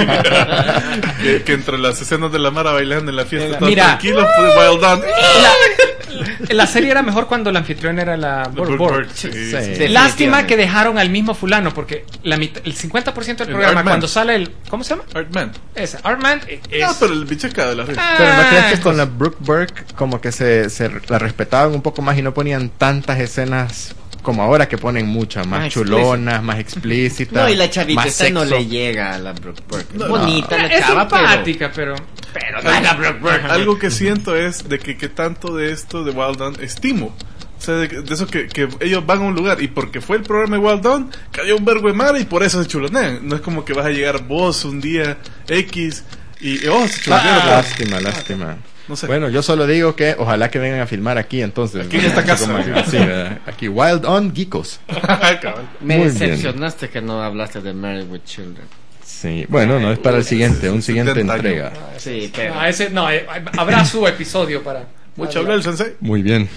que, que entre las escenas de la Mara bailando en la fiesta, todos Mira. tranquilos, pues, Wild On. La, la serie era mejor cuando la anfitriona era la Burr Burr Burr. Burr, sí, Sí. sí. Sí. Lástima que dejaron al mismo fulano, porque la mit- el cincuenta por ciento del El programa, Artman. cuando sale el... ¿Cómo se llama? Artman. Ese, Artman es... No, pero el bicho es cada de la risa. Ah, Pero no crees que con pues- la Brooke Burke como que se, se la respetaban un poco más y no ponían tantas escenas como ahora que ponen muchas, más, Más chulonas, más explícitas. No, y la chavita más esta no sexo. le llega a la Brooke Burke. No, Bonita la es chava, pero... simpática, pero... Pero no es la Brooke Burke. Algo que siento es de que, que tanto de esto de Wild On estimo. O sea, de, de eso que, que ellos van a un lugar y porque fue el programa de Wild On, cayó un vergo de mar y por eso se chulonean. No es como que vas a llegar vos un día X y, oh, se chulonearon. Ah, lástima, lástima. No sé. Bueno, yo solo digo que ojalá que vengan a filmar aquí entonces. Aquí en esta casa. Como- Sí, ¿verdad? Aquí, Wild On Geekos. Cabal. Me Muy decepcionaste que no hablaste de Married with Children. Sí, bueno, no es para el siguiente, un siguiente setenta entrega. Sí, pero... No, ese, no, eh, habrá su episodio para... Mucho hablar el sensei. Muy bien.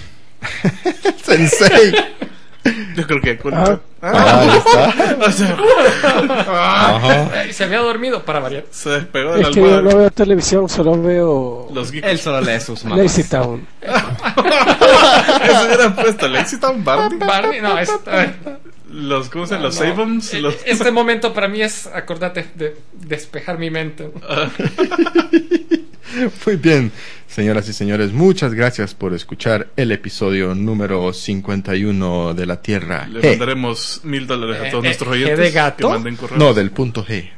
Sensei. Yo creo que con- Ah. Ah. Ahí está. O sea, Ajá. Eh, se había dormido para variar. se despegó de la Es que yo almohada. no veo televisión, solo veo Los geeks. Él solo lee sus mapas. Lazy Town. Eso hubieran puesto Lexi Town Barney. Barney, no, es... a ver, Los, ¿cómo se llaman? Los no. Savums. Eh, Los... Este momento para mí es, acordate, de despejar mi mente. Muy bien, señoras y señores, muchas gracias por escuchar el episodio número cincuenta y uno de la Tierra Le G. mandaremos mil dólares a todos Eh, nuestros eh, ¿G oyentes de gato? que manden correo. No, del punto G.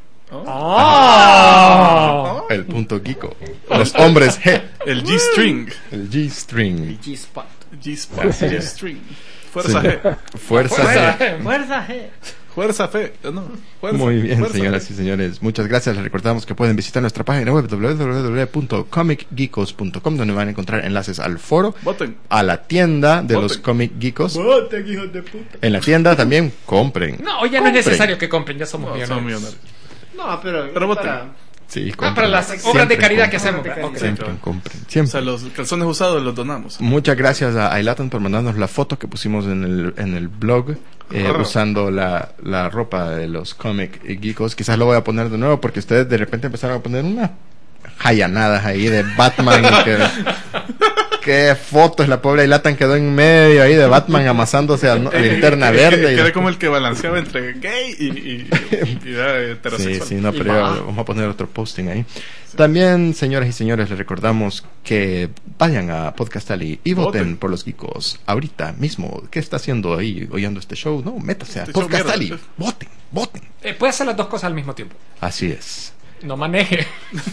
¡Oh! El punto Geeko. Los hombres G. El G-String. El G-String. G-Spot. G-Spot. Así es. G-String. Fuerza Sí. G. Fuerza Fuerza, G. eh. Fuerza G. Fuerza Fe. eh, No. Fuerza. Muy bien, Fuerza señoras G. y señores. Muchas gracias. Les recordamos que pueden visitar nuestra página web doble u doble u doble u punto comic geekos punto com, donde van a encontrar enlaces al foro, Voten. a la tienda de Voten. los Comic Geekos. Voten, hijos de puta. En la tienda también compren. No, ya no es Compren. necesario que compren, ya somos No, millonarios. son millonarios. No, pero... Pero voten. para- Sí, Ah, compren. para las obras de Siempre caridad que compren. hacemos. Obras de Ok. Siempre Claro. compren. O Siempre. sea, los calzones usados los donamos. Muchas gracias a Ailatan por mandarnos la foto que pusimos en el, en el blog, eh, Ajá. usando la, la ropa de los Comic Geekos. Quizás lo voy a poner de nuevo porque ustedes de repente empezaron a poner unas jayanadas ahí de Batman. que, qué fotos, la pobre Ailatan quedó en medio ahí de Batman amasándose a no- linterna Eh, verde. Que, y que era como el que balanceaba entre gay y, y, y, y era Sí, heterosexual. sí, no, Y pero va. ya vamos a poner otro posting ahí. También, señoras y señores, les recordamos que vayan a Podcast Alley y voten, Voten. por los geekos ahorita mismo. ¿Qué está haciendo ahí oyendo este show? No, métase a Este show Podcast mierda. Alley. Voten, voten. Eh, puede hacer las dos cosas al mismo tiempo. Así es. No maneje.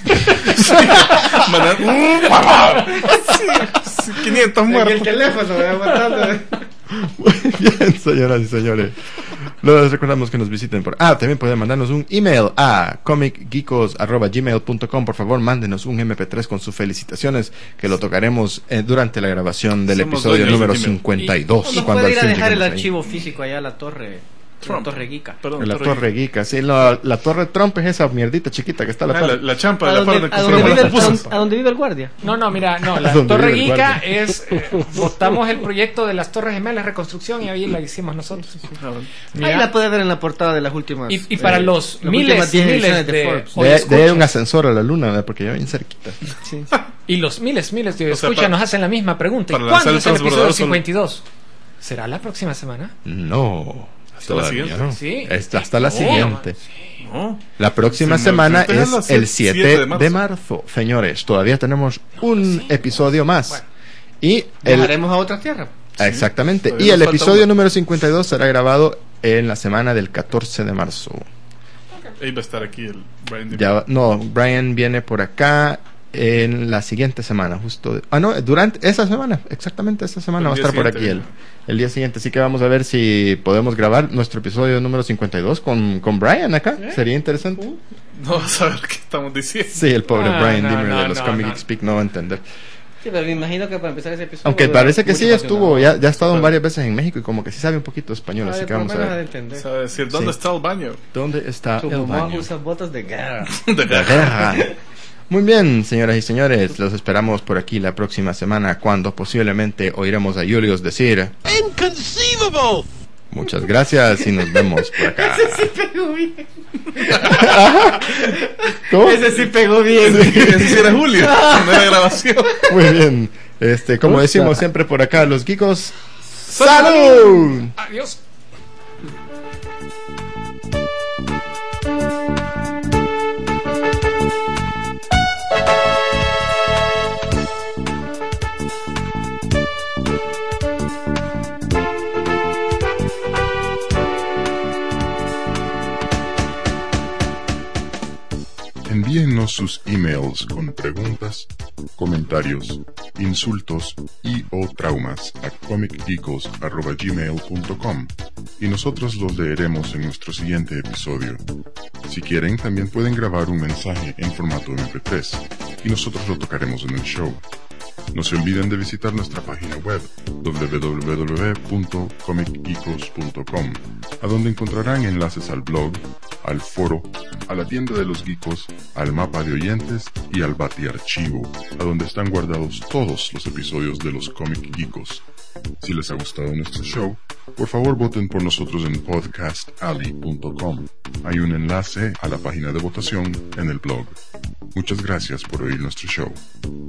Mandar- Sí, sí, quinientos En el muertos. teléfono, voy aguantando. Muy bien, señoras y señores. Les recordamos que nos visiten por... Ah, también pueden mandarnos un email a comic geekos arroba gmail punto com. Por favor, mándenos un eme pe tres con sus felicitaciones, que lo tocaremos eh, durante la grabación del Somos episodio dueños número de Gmail. cincuenta y dos. Uno cuando puede ir al a fin dejar el lleguemos ahí. archivo físico allá a la torre. Trump. La torre Geeka. Perdón, En la Torre Torre Geeka, sí, la, la Torre Trump es esa mierdita chiquita que está a la Ah, par. la, la champa A de la donde, parte a donde compramos vive las el, a pupusas. donde- a donde vive el guardia. No, no, mira, no, la ¿Dónde Torre vive el Geeka guardia? es... eh, votamos el proyecto de las Torres Gemelas, reconstrucción, y ahí la hicimos nosotros. Ah, bueno. Mira, Ahí la puede ver en la portada de las últimas. y, y para eh, los las miles últimas y diez miles ediciones de... Forbes. oye, De, de escucha, un ascensor a la luna, ¿verdad? Porque ya bien cerquita. Sí. y los miles, miles de O sea, escucha para- nos hacen la misma pregunta. ¿Y para lanzar cuándo el es el episodio transbordador solo- cincuenta y dos? ¿Será la próxima semana? No. Hasta la Todavía siguiente. no. Sí. Es hasta la No. siguiente. No. La próxima Se me semana olvidó es la el siete siete de marzo. de marzo, señores. Todavía tenemos un episodio más. Bueno. Y el, Viajaremos a otra tierra. exactamente. Todavía Y el nos falta episodio uno. número cincuenta y dos será grabado en la semana del catorce de marzo. Ahí va a estar aquí el Brian Dimmer. Ya, no, Brian viene por acá en la siguiente semana, justo. de- ah, no, durante esa semana, exactamente esa semana El va a día estar por aquí siguiente, el, el día siguiente. Así que vamos a ver si podemos grabar nuestro episodio número cincuenta y dos con, con Brian acá. Sería interesante. No vas a ver qué estamos diciendo. Sí, el pobre Ah, Brian no, Dimmer no, de los no, Comic no. Geek Speak no va a entender. Sí, pero me imagino que para empezar ese episodio. Aunque va a durar parece que mucho sí más de una estuvo, hora. ya, ya ha estado Pero- varias veces en México y como que sí sabe un poquito español, A así ver, que por lo vamos a menos ha de ver. entender. Sabe decir, ¿dónde Sí. está el baño? ¿Dónde está Su el mamá baño? usa botas de guerra. De La guerra. Muy bien, señoras y señores, los esperamos por aquí la próxima semana cuando posiblemente oiremos a Julius decir Inconceivable! muchas gracias y nos vemos por acá. Pegó bien. ¿Cómo? Ese sí pegó bien. Ese sí era Julio, no era grabación. Muy bien. Este, como Ufa. decimos siempre por acá, los geekos. ¡Salud! Adiós. Envíennos sus emails con preguntas, comentarios, insultos y o traumas a comic geekos arroba gmail punto com y nosotros los leeremos en nuestro siguiente episodio. Si quieren, también pueden grabar un mensaje en formato eme pe tres y nosotros lo tocaremos en el show. No se olviden de visitar nuestra página web doble u doble u doble u punto comic geekos punto com, a donde encontrarán enlaces al blog, al foro, a la tienda de los geekos, al mapa de oyentes y al batiarchivo, a donde están guardados todos los episodios de los Comic Geekos. Si les ha gustado nuestro show, por favor voten por nosotros en podcast alley punto com. Hay un enlace a la página de votación en el blog. Muchas gracias por oír nuestro show.